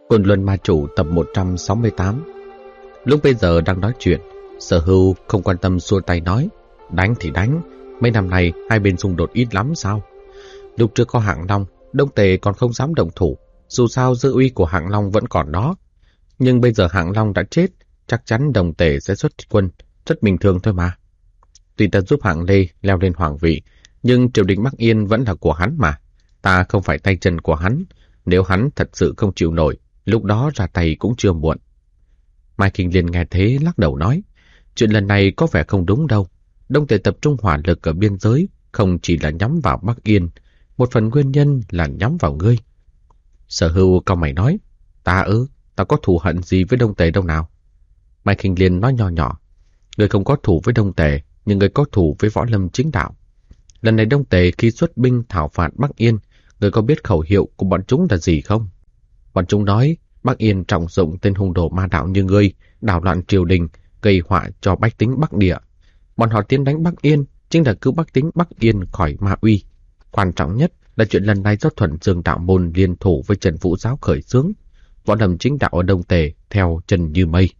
Côn Luân Ma Chủ tập 168. Lúc bây giờ đang nói chuyện, Sở Hưu không quan tâm xua tay nói, đánh thì đánh, mấy năm nay hai bên xung đột ít lắm sao? Lúc trước có Hạng Long, Đông Tề còn không dám động thủ, dù sao dư uy của Hạng Long vẫn còn đó. Nhưng bây giờ Hạng Long đã chết, chắc chắn Đông Tề sẽ xuất quân, rất bình thường thôi mà. Tuy ta giúp Hạng Lê leo lên hoàng vị, nhưng triều đình Bắc Yên vẫn là của hắn mà. Ta không phải tay chân của hắn, nếu hắn thật sự không chịu nổi, lúc đó ra tay cũng chưa muộn. Mai Kinh Liên nghe thế lắc đầu nói, chuyện lần này có vẻ không đúng đâu. Đông Tề tập trung hỏa lực ở biên giới, không chỉ là nhắm vào Bắc Yên, một phần nguyên nhân là nhắm vào ngươi. Sở Hưu cau mày nói, ta có thù hận gì với Đông Tề đâu nào? Mai Kinh Liên nói nho nhỏ, ngươi không có thù với Đông Tề, nhưng ngươi có thù với Võ Lâm Chính Đạo. Lần này Đông Tề khi xuất binh thảo phạt Bắc Yên, ngươi có biết khẩu hiệu của bọn chúng là gì không? Bọn chúng nói, Bắc Yên trọng dụng tên hung đồ ma đạo như ngươi, đảo loạn triều đình, gây họa cho bách tính Bắc Địa. Bọn họ tiến đánh Bắc Yên, chính là cứu bách tính Bắc Yên khỏi ma uy. Quan trọng nhất là chuyện lần này do Thuần Dương đạo môn liên thủ với Trần Vũ giáo khởi xướng. Võ Lâm Chính Đạo ở Đông Tề theo Trần Như Mây.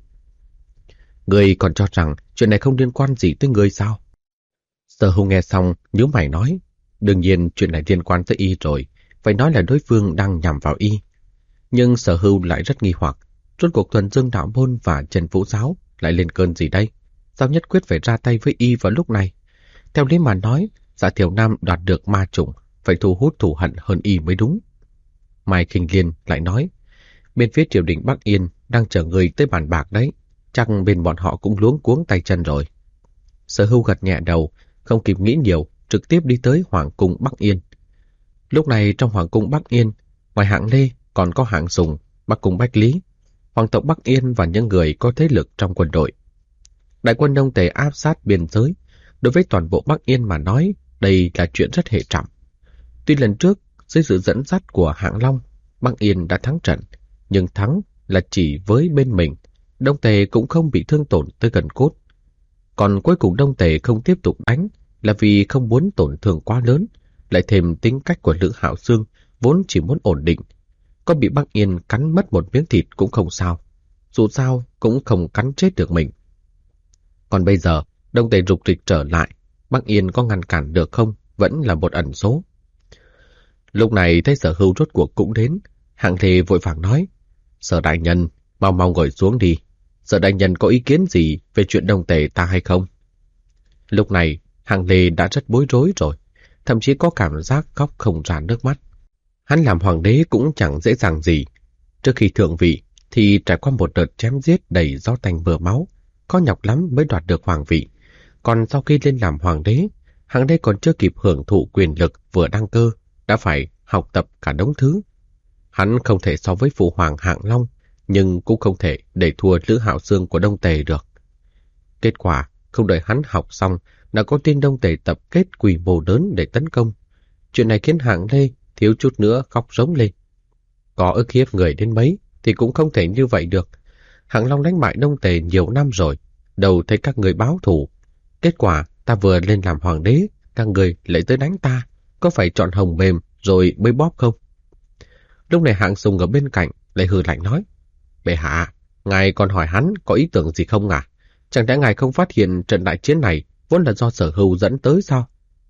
Ngươi còn cho rằng chuyện này không liên quan gì tới ngươi sao? Sở Hưu nghe xong, nhíu mày nói, đương nhiên chuyện này liên quan tới y rồi, phải nói là đối phương đang nhằm vào y. Nhưng Sở Hưu lại rất nghi hoặc, rốt cuộc Thuần Dương đạo môn và Trần Vũ giáo lại lên cơn gì đây? Sao nhất quyết phải ra tay với y vào lúc này? Theo lý mà nói, Dạ Thiểu Nam đoạt được ma chủng, phải thu hút thù hận hơn y mới đúng. Mai Kinh Liên lại nói, bên phía triều đình Bắc Yên đang chờ người tới bàn bạc đấy, chắc bên bọn họ cũng luống cuống tay chân rồi. Sở Hưu gật nhẹ đầu, không kịp nghĩ nhiều, trực tiếp đi tới Hoàng cung Bắc Yên. Lúc này trong Hoàng cung Bắc Yên, ngoài Hạng Lê còn có Hạng Sùng, Bắc cung Bách Lý, hoàng tộc Bắc Yên và những người có thế lực trong quân đội. Đại quân Đông Tề áp sát biên giới, đối với toàn bộ Bắc Yên mà nói, đây là chuyện rất hệ trọng. Tuy lần trước, dưới sự dẫn dắt của Hạng Long, Bắc Yên đã thắng trận, nhưng thắng là chỉ với bên mình, Đông Tề cũng không bị thương tổn tới gần cốt. Còn cuối cùng Đông Tề không tiếp tục đánh là vì không muốn tổn thương quá lớn, lại thêm tính cách của Lữ Hạo Xương vốn chỉ muốn ổn định. Có bị Bắc Yên cắn mất một miếng thịt cũng không sao, dù sao cũng không cắn chết được mình. Còn bây giờ, Đông Tề rục rịch trở lại, Bắc Yên có ngăn cản được không vẫn là một ẩn số. Lúc này thấy Sở Hưu rốt cuộc cũng đến, Hạng Lê vội vàng nói, Sở đại nhân, mau mau ngồi xuống đi. Sở đại nhân có ý kiến gì về chuyện Đông Tề ta hay không? Lúc này, Hạng Lê đã rất bối rối rồi, thậm chí có cảm giác khóc không ra nước mắt. Hắn làm hoàng đế cũng chẳng dễ dàng gì. Trước khi thượng vị thì trải qua một đợt chém giết đầy gió tanh mưa máu, khó nhọc lắm mới đoạt được hoàng vị. Còn sau khi lên làm hoàng đế, Hạng Lê còn chưa kịp hưởng thụ quyền lực vừa đăng cơ, đã phải học tập cả đống thứ. Hắn không thể so với phụ hoàng Hạng Long, nhưng cũng không thể để thua Lữ Hạo Xương của Đông Tề được. Kết quả, không đợi hắn học xong, đã có tin Đông Tề tập kết quy mô lớn để tấn công. Chuyện này khiến Hạng Lê thiếu chút nữa khóc rống lên. Có ức hiếp người đến mấy thì cũng không thể như vậy được. Hạng Long đánh bại Đông Tề nhiều năm rồi, đầu thấy các người báo thù. Kết quả ta vừa lên làm hoàng đế, các người lại tới đánh ta, có phải chọn hồng mềm rồi bới bóp không? Lúc này Hạng Sùng ở bên cạnh lại hừ lạnh nói, bệ hạ, ngài còn hỏi hắn có ý tưởng gì không à? Chẳng lẽ ngài không phát hiện trận đại chiến này vốn là do Sở Hưu dẫn tới sao?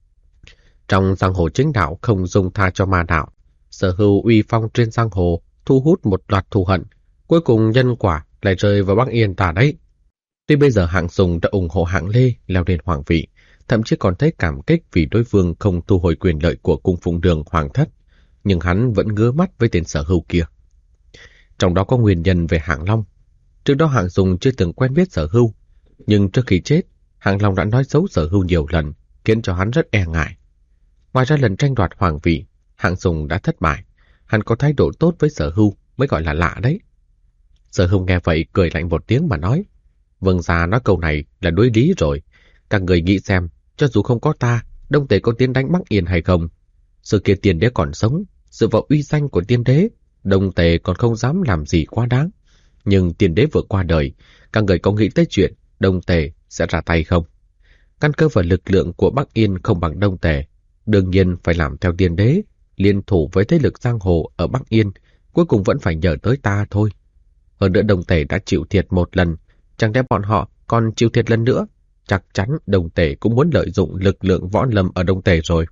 Trong giang hồ chính đạo không dung tha cho ma đạo, Sở Hưu uy phong trên giang hồ thu hút một loạt thù hận, cuối cùng nhân quả lại rơi vào Bắc Yên ta đấy. Tuy bây giờ Hạng Sùng đã ủng hộ Hạng Lê leo lên hoàng vị, thậm chí còn thấy cảm kích vì đối phương không thu hồi quyền lợi của cung phụng đường hoàng thất, nhưng hắn vẫn ngứa mắt với tên Sở Hưu kia. Trong đó có nguyên nhân về Hạng Long. Trước đó Hạng Sùng chưa từng quen biết Sở Hưu, nhưng trước khi chết, Hạng Long đã nói xấu Sở Hưu nhiều lần, khiến cho hắn rất e ngại. Ngoài ra lần tranh đoạt hoàng vị, Hạng Sùng đã thất bại. Hắn có thái độ tốt với Sở Hưu mới gọi là lạ đấy. Sở Hưu nghe vậy cười lạnh một tiếng mà nói, Vương gia nói câu này là đối lý rồi. Các người nghĩ xem, cho dù không có ta, Đông Tề có tiến đánh Bắc Yên hay không? Sự kia tiên đế còn sống, dựa vào uy danh của tiên đế, Đông Tề còn không dám làm gì quá đáng. Nhưng tiên đế vừa qua đời, các người có nghĩ tới chuyện Đông Tề sẽ ra tay không? Căn cơ và lực lượng của Bắc Yên không bằng Đông Tề, đương nhiên phải làm theo tiên đế, liên thủ với thế lực giang hồ ở Bắc Yên, cuối cùng vẫn phải nhờ tới ta thôi. Hơn nữa Đông Tề đã chịu thiệt một lần, chẳng lẽ bọn họ còn chịu thiệt lần nữa? Chắc chắn Đông Tề cũng muốn lợi dụng lực lượng võ lâm ở Đông Tề rồi.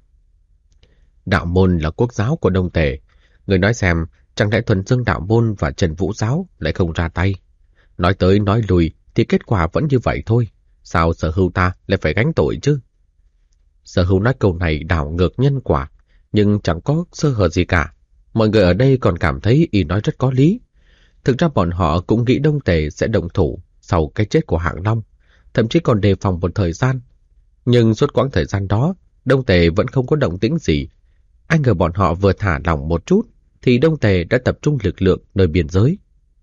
Đạo môn là quốc giáo của Đông Tề. Người nói xem, chẳng lẽ Thuần Dương đạo môn và Trần Vũ giáo lại không ra tay? Nói tới nói lùi thì kết quả vẫn như vậy thôi. Sao Sở Hưu ta lại phải gánh tội chứ? Sở Hưu nói câu này đảo ngược nhân quả, nhưng chẳng có sơ hở gì cả. Mọi người ở đây còn cảm thấy y nói rất có lý. Thực ra bọn họ cũng nghĩ Đông Tề sẽ động thủ sau cái chết của Hạng Long, thậm chí còn đề phòng một thời gian. Nhưng suốt quãng thời gian đó, Đông Tề vẫn không có động tĩnh gì. Ai ngờ bọn họ vừa thả lỏng một chút, thì Đông Tề đã tập trung lực lượng nơi biên giới.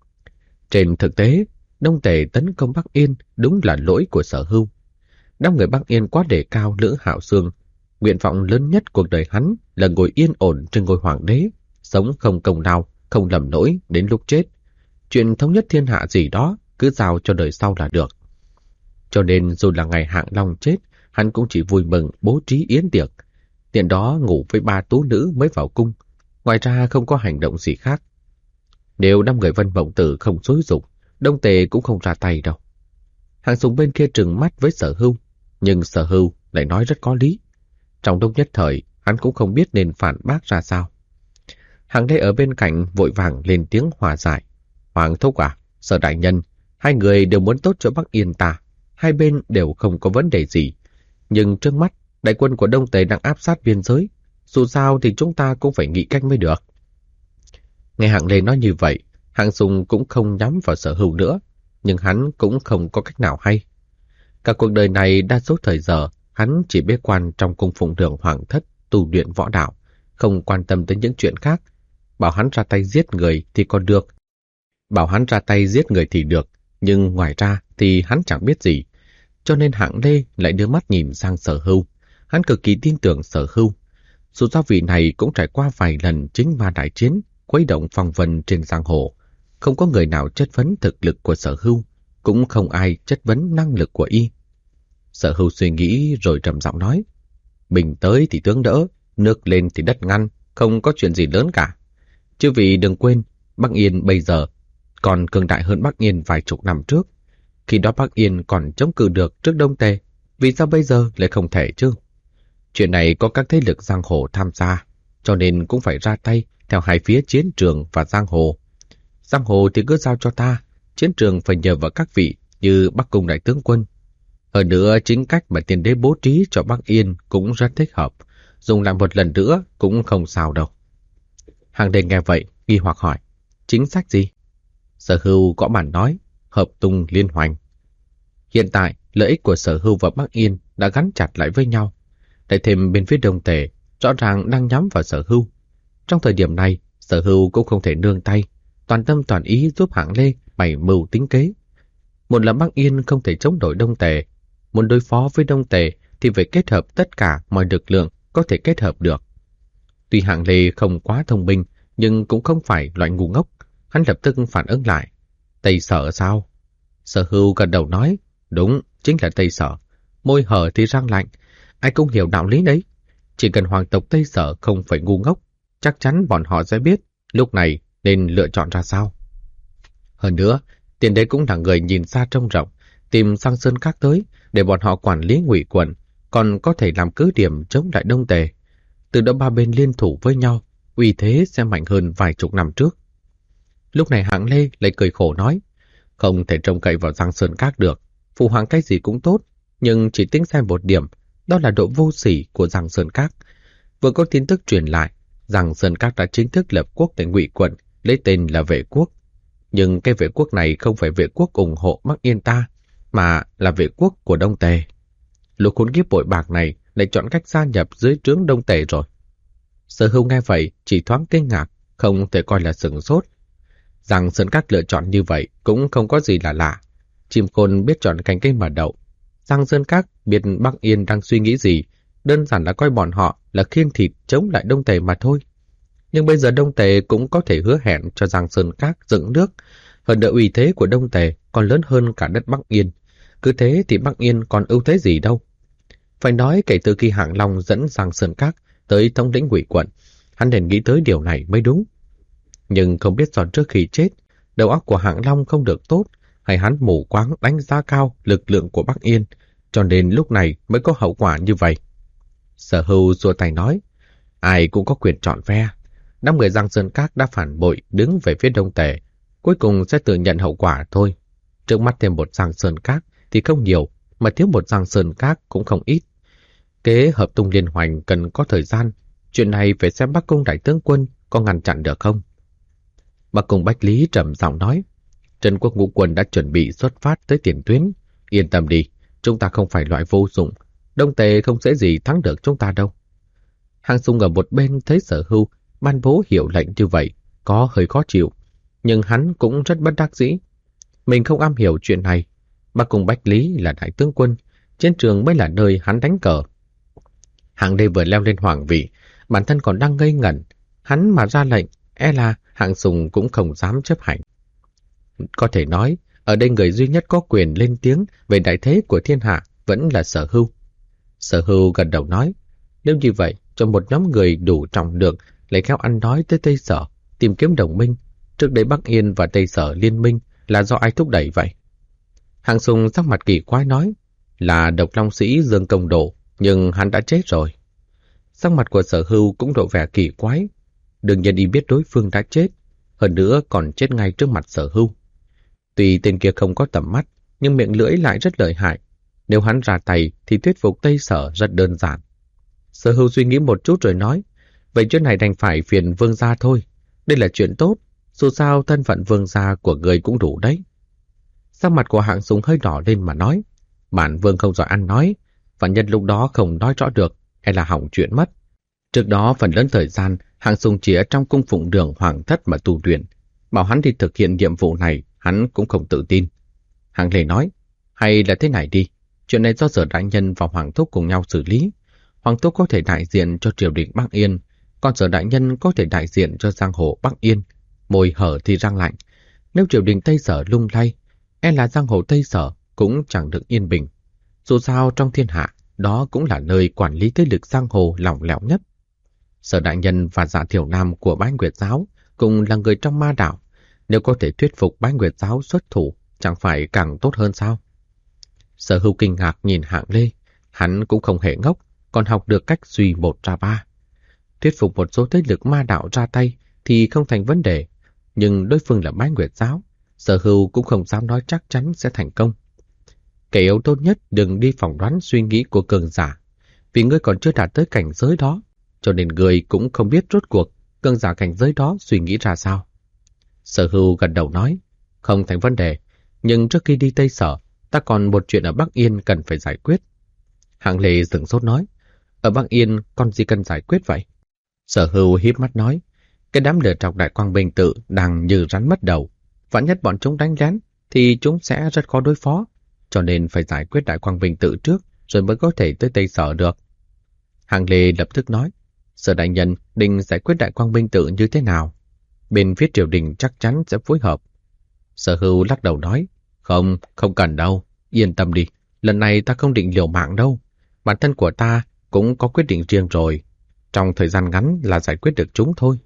Trên thực tế, Đông Tề tấn công Bắc Yên đúng là lỗi của Sở Hưu. Đám người Bắc Yên quá đề cao Lữ Hạo Xương. Nguyện vọng lớn nhất cuộc đời hắn là ngồi yên ổn trên ngôi hoàng đế, sống không công lao, không lầm lỗi đến lúc chết. Chuyện thống nhất thiên hạ gì đó cứ giao cho đời sau là được. Cho nên dù là ngày Hạng Long chết, hắn cũng chỉ vui mừng bố trí yến tiệc. Tiện đó ngủ với 3 tú nữ mới vào cung. Ngoài ra không có hành động gì khác. Nếu 5 người Vân Mộng Tử không xúi giục, Đông Tề cũng không ra tay đâu. Hạng Sùng bên kia trừng mắt với Sở Hưu, nhưng Sở Hưu lại nói rất có lý. Trong lúc nhất thời, hắn cũng không biết nên phản bác ra sao. Hạng Lê ở bên cạnh vội vàng lên tiếng hòa giải. Hoàng thúc à, Sở đại nhân, hai người đều muốn tốt cho Bắc Yên ta. Hai bên đều không có vấn đề gì. Nhưng trước mắt, đại quân của Đông Tề đang áp sát biên giới. Dù sao thì chúng ta cũng phải nghĩ cách mới được. Nghe Hạng Lê nói như vậy, Hạng Sùng cũng không nhắm vào Sở Hưu nữa. Nhưng hắn cũng không có cách nào hay. Cả cuộc đời này đa số thời giờ, hắn chỉ bế quan trong cung phụng đường hoàng thất tu luyện võ đạo, không quan tâm tới những chuyện khác. Bảo hắn ra tay giết người thì còn được. Bảo hắn ra tay giết người thì được, nhưng ngoài ra thì hắn chẳng biết gì. Cho nên Hạng Lê lại đưa mắt nhìn sang Sở Hưu. Hắn cực kỳ tin tưởng Sở Hưu. Dù sao vị này cũng trải qua vài lần chính ma đại chiến, khuấy động phong vân trên giang hồ. Không có người nào chất vấn thực lực của Sở Hưu, cũng không ai chất vấn năng lực của y. Sở Hưu suy nghĩ rồi trầm giọng nói: Bình tới thì tướng đỡ, nước lên thì đất ngăn, không có chuyện gì lớn cả. Chứ vì đừng quên, Bắc Yên bây giờ còn cường đại hơn Bắc Yên vài chục năm trước. Khi đó Bắc Yên còn chống cự được trước Đông Tề, vì sao bây giờ lại không thể chứ? Chuyện này có các thế lực giang hồ tham gia, cho nên cũng phải ra tay theo hai phía chiến trường và giang hồ. Giang hồ thì cứ giao cho ta, chiến trường phải nhờ vào các vị như Bắc Cung đại tướng quân. Hơn nữa, chính cách mà tiên đế bố trí cho Bắc Yên cũng rất thích hợp, dùng lại một lần nữa cũng không sao đâu. Hàng Đề nghe vậy, nghi hoặc hỏi: Chính sách gì? Sở Hưu gõ bàn nói: Hợp tung liên hoành. Hiện tại, lợi ích của Sở Hưu và Bắc Yên đã gắn chặt lại với nhau. Lại thêm bên phía Đông Tề, rõ ràng đang nhắm vào Sở Hưu. Trong thời điểm này, Sở Hưu cũng không thể nương tay, toàn tâm toàn ý giúp Hạng Lê bày mưu tính kế. Một là Bắc Yên không thể chống đổi Đông Tề, muốn đối phó với Đông Tề thì phải kết hợp tất cả mọi lực lượng có thể kết hợp được. Tuy Hạng Lê không quá thông minh, nhưng cũng không phải loại ngu ngốc. Hắn lập tức phản ứng lại: Tây Sở sao? Sở Hưu gật đầu nói: Đúng, chính là Tây Sở. Môi hở thì răng lạnh, ai cũng hiểu đạo lý đấy. Chỉ cần hoàng tộc Tây Sở không phải ngu ngốc, chắc chắn bọn họ sẽ biết lúc này nên lựa chọn ra sao. Hơn nữa, tiền đế cũng là người nhìn xa trông rộng, tìm sang Sơn Các tới để bọn họ quản lý Ngụy quận, còn có thể làm cứ điểm chống lại Đông Tề. Từ đó ba bên liên thủ với nhau, uy thế sẽ mạnh hơn vài chục năm trước. Lúc này Hạng Lê lại cười khổ nói: Không thể trông cậy vào Giang Sơn Các được. Phụ hoàng cái gì cũng tốt, nhưng chỉ tính xem một điểm, đó là độ vô sỉ của Giang Sơn Các. Vừa có tin tức truyền lại, Giang Sơn Các đã chính thức lập quốc tại Ngụy quận, lấy tên là Vệ Quốc. Nhưng cái Vệ Quốc này không phải Vệ Quốc ủng hộ Bắc Yên ta, mà là Vệ Quốc của Đông Tề. Lũ khốn kiếp bội bạc này lại chọn cách gia nhập dưới trướng Đông Tề rồi. Sở Hưu nghe vậy chỉ thoáng kinh ngạc, không thể coi là sửng sốt. Giang Sơn Các lựa chọn như vậy cũng không có gì là lạ. Chim khôn biết chọn cành cây mà đậu. Giang Sơn Các biết Bắc Yên đang suy nghĩ gì, đơn giản là coi bọn họ là khiêng thịt chống lại Đông Tề mà thôi. Nhưng bây giờ Đông Tề cũng có thể hứa hẹn cho Giang Sơn Các dựng nước. Hơn nữa uy thế của Đông Tề còn lớn hơn cả đất Bắc Yên. Cứ thế thì Bắc Yên còn ưu thế gì đâu. Phải nói kể từ khi Hạng Long dẫn Giang Sơn Các tới thống lĩnh Ngụy quận, hắn nên nghĩ tới điều này mới đúng. Nhưng không biết do trước khi chết, đầu óc của Hạng Long không được tốt, hay hắn mù quáng đánh giá cao lực lượng của Bắc Yên, cho nên lúc này mới có hậu quả như vậy. Sở Hưu xua tay nói, ai cũng có quyền chọn phe. 5 người Giang Sơn Các đã phản bội đứng về phía Đông Tề, cuối cùng sẽ tự nhận hậu quả thôi. Trước mắt thêm một Giang Sơn Các thì không nhiều, mà thiếu một Giang Sơn Các cũng không ít. Kế hợp tung liên hoành cần có thời gian, chuyện này phải xem Bắc Cung đại tướng quân có ngăn chặn được không. Bắc Cung Bách Lý trầm giọng nói, Trần Quốc Ngũ Quân đã chuẩn bị xuất phát tới tiền tuyến. Yên tâm đi, chúng ta không phải loại vô dụng. Đông Tề không dễ gì thắng được chúng ta đâu. Hàng Sung ở một bên thấy Sở Hưu ban bố hiệu lệnh như vậy, có hơi khó chịu, nhưng hắn cũng rất bất đắc dĩ. Mình không am hiểu chuyện này. Bắc Cung Bách Lý là đại tướng quân, chiến trường mới là nơi hắn đánh cờ. Hạng Lê vừa leo lên hoàng vị, bản thân còn đang ngây ngẩn. Hắn mà ra lệnh, e là Hạng Sùng cũng không dám chấp hành. Có thể nói, ở đây người duy nhất có quyền lên tiếng về đại thế của thiên hạ vẫn là Sở Hưu. Sở Hưu gật đầu nói, nếu như vậy, cho một nhóm người đủ trọng lượng lại theo ăn nói tới Tây Sở, tìm kiếm đồng minh. Trước đây Bắc Yên và Tây Sở liên minh là do ai thúc đẩy vậy? Hạng Sùng sắc mặt kỳ quái nói, là Độc Long Sĩ Dương Công Độ, nhưng hắn đã chết rồi. Sắc mặt của Sở Hưu cũng lộ vẻ kỳ quái. Đương nhiên y biết đối phương đã chết, hơn nữa còn chết ngay trước mặt Sở Hưu. Tuy tên kia không có tầm mắt, nhưng miệng lưỡi lại rất lợi hại. Nếu hắn ra tay thì thuyết phục Tây Sở rất đơn giản. Sở Hưu suy nghĩ một chút rồi nói, vậy chuyện này đành phải phiền vương gia thôi. Đây là chuyện tốt, dù sao thân phận vương gia của người cũng đủ đấy. Sắc mặt của Hạng Sùng hơi đỏ lên mà nói, bản vương không giỏi ăn nói, và nhân lúc đó không nói rõ được, hay là hỏng chuyện mất. Trước đó phần lớn thời gian, Hạng Sùng chỉ ở trong cung phụng đường hoàng thất mà tu luyện. Bảo hắn đi thực hiện nhiệm vụ này, hắn cũng không tự tin. Hạng Lê nói, hay là thế này đi, chuyện này do Sở đại nhân và Hoàng thúc cùng nhau xử lý. Hoàng thúc có thể đại diện cho triều đình Bắc Yên, còn Sở đại nhân có thể đại diện cho giang hồ Bắc Yên. Môi hở thì răng lạnh, nếu triều đình Tây Sở lung lay, e là giang hồ Tây Sở cũng chẳng được yên bình. Dù sao trong thiên hạ, đó cũng là nơi quản lý thế lực giang hồ lỏng lẻo nhất. Sở đại nhân và Dạ Thiểu Nam của Bái Nguyệt giáo cùng là người trong ma đạo, nếu có thể thuyết phục Bái Nguyệt giáo xuất thủ, chẳng phải càng tốt hơn sao? Sở Hưu kinh ngạc nhìn Hạng Lê, hắn cũng không hề ngốc, còn học được cách suy 1 ra 3. Thuyết phục một số thế lực ma đạo ra tay thì không thành vấn đề, nhưng đối phương là Bái Nguyệt giáo, Sở Hưu cũng không dám nói chắc chắn sẽ thành công. Kẻ yếu tốt nhất đừng đi phỏng đoán suy nghĩ của cường giả, vì ngươi còn chưa đạt tới cảnh giới đó, cho nên ngươi cũng không biết rốt cuộc cường giả cảnh giới đó suy nghĩ ra sao. Sở Hưu gật đầu nói, không thành vấn đề, nhưng trước khi đi Tây Sở, ta còn một chuyện ở Bắc Yên cần phải giải quyết. Hạng Lê sửng sốt nói, ở Bắc Yên còn gì cần giải quyết vậy? Sở Hưu híp mắt nói, cái đám lửa trọc Đại Quang Bình Tự đang như rắn mất đầu, vạn nhất bọn chúng đánh lén thì chúng sẽ rất khó đối phó, cho nên phải giải quyết Đại Quang Bình Tự trước rồi mới có thể tới Tây Sở được. Hạng Lê lập tức nói, Sở đại nhân định giải quyết Đại Quang Bình Tự như thế nào? Bên phía triều đình chắc chắn sẽ phối hợp. Sở Hưu lắc đầu nói, không cần đâu, yên tâm đi, lần này ta không định liều mạng đâu. Bản thân của ta cũng có quyết định riêng rồi, trong thời gian ngắn là giải quyết được chúng thôi.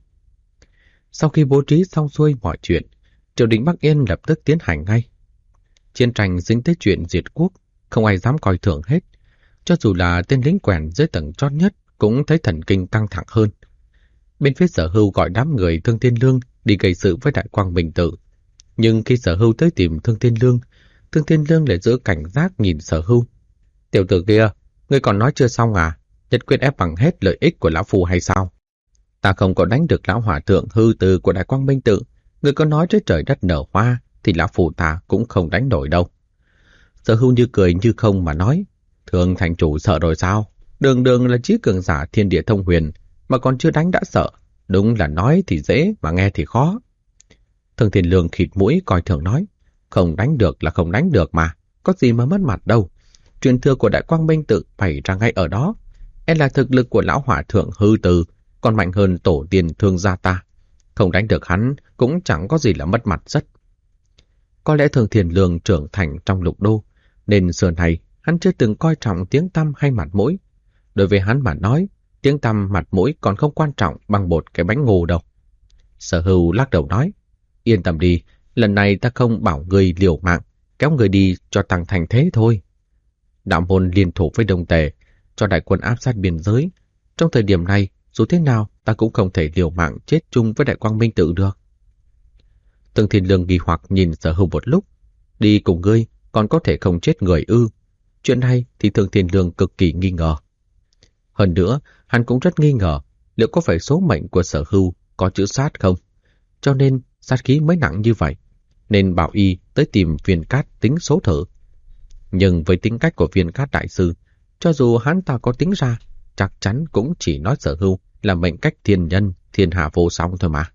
Sau khi bố trí xong xuôi mọi chuyện, triều đình Bắc Yên lập tức tiến hành ngay. Chiến tranh dính tới chuyện diệt quốc, không ai dám coi thường hết. Cho dù là tên lính quèn dưới tầng chót nhất cũng thấy thần kinh căng thẳng hơn. Bên phía Sở Hưu gọi đám người Thương Thiên Lương đi gây sự với Đại Quang Bình Tự. Nhưng khi Sở Hưu tới tìm Thương Thiên Lương lại giữ cảnh giác nhìn Sở Hưu. Tiểu tử kia, ngươi còn nói chưa xong à? Nhất quyết ép bằng hết lợi ích của lão phù hay sao? Ta không có đánh được lão hòa thượng hư từ của Đại Quang Minh Tự. Ngươi có nói tới trời đất nở hoa thì lão phù ta cũng không đánh nổi đâu. Sở Hưu như cười như không mà nói, Thường thành chủ sợ rồi sao? Đường đường là chí cường giả thiên địa thông huyền mà còn chưa đánh đã sợ. Đúng là nói thì dễ mà nghe thì khó. Thương Thiên Lương khịt mũi coi thường nói, không đánh được là không đánh được mà, có gì mà mất mặt đâu. Truyền thừa của Đại Quang Minh Tự bày ra ngay ở đó. E là thực lực của lão hỏa thượng hư từ còn mạnh hơn tổ tiên Thương gia ta. Không đánh được hắn cũng chẳng có gì là mất mặt rất. Có lẽ Thương Thiên Lương trưởng thành trong lục đô, nên xưa này hắn chưa từng coi trọng tiếng tăm hay mặt mũi. Đối với hắn mà nói, tiếng tăm mặt mũi còn không quan trọng bằng bột cái bánh ngô đâu. Sở Hưu lắc đầu nói, yên tâm đi, lần này ta không bảo người liều mạng, kéo người đi cho tăng thành thế thôi. Đạo môn liên thủ với Đông Tề, cho đại quân áp sát biên giới. Trong thời điểm này, dù thế nào ta cũng không thể liều mạng chết chung với Đại Quang Minh Tự được. Tương Thiên Lương nghi hoặc nhìn Sở Hưu một lúc, đi cùng ngươi còn có thể không chết người ư? Chuyện này thì Tương Thiên Lương cực kỳ nghi ngờ. Hơn nữa, hắn cũng rất nghi ngờ liệu có phải số mệnh của Sở Hưu có chữ sát không? Cho nên sát khí mới nặng như vậy, nên bảo y tới tìm Viên Cát tính số thử. Nhưng với tính cách của Viên Cát đại sư, cho dù hắn ta có tính ra, chắc chắn cũng chỉ nói Sở Hưu là mệnh cách thiên nhân, thiên hạ vô song thôi mà.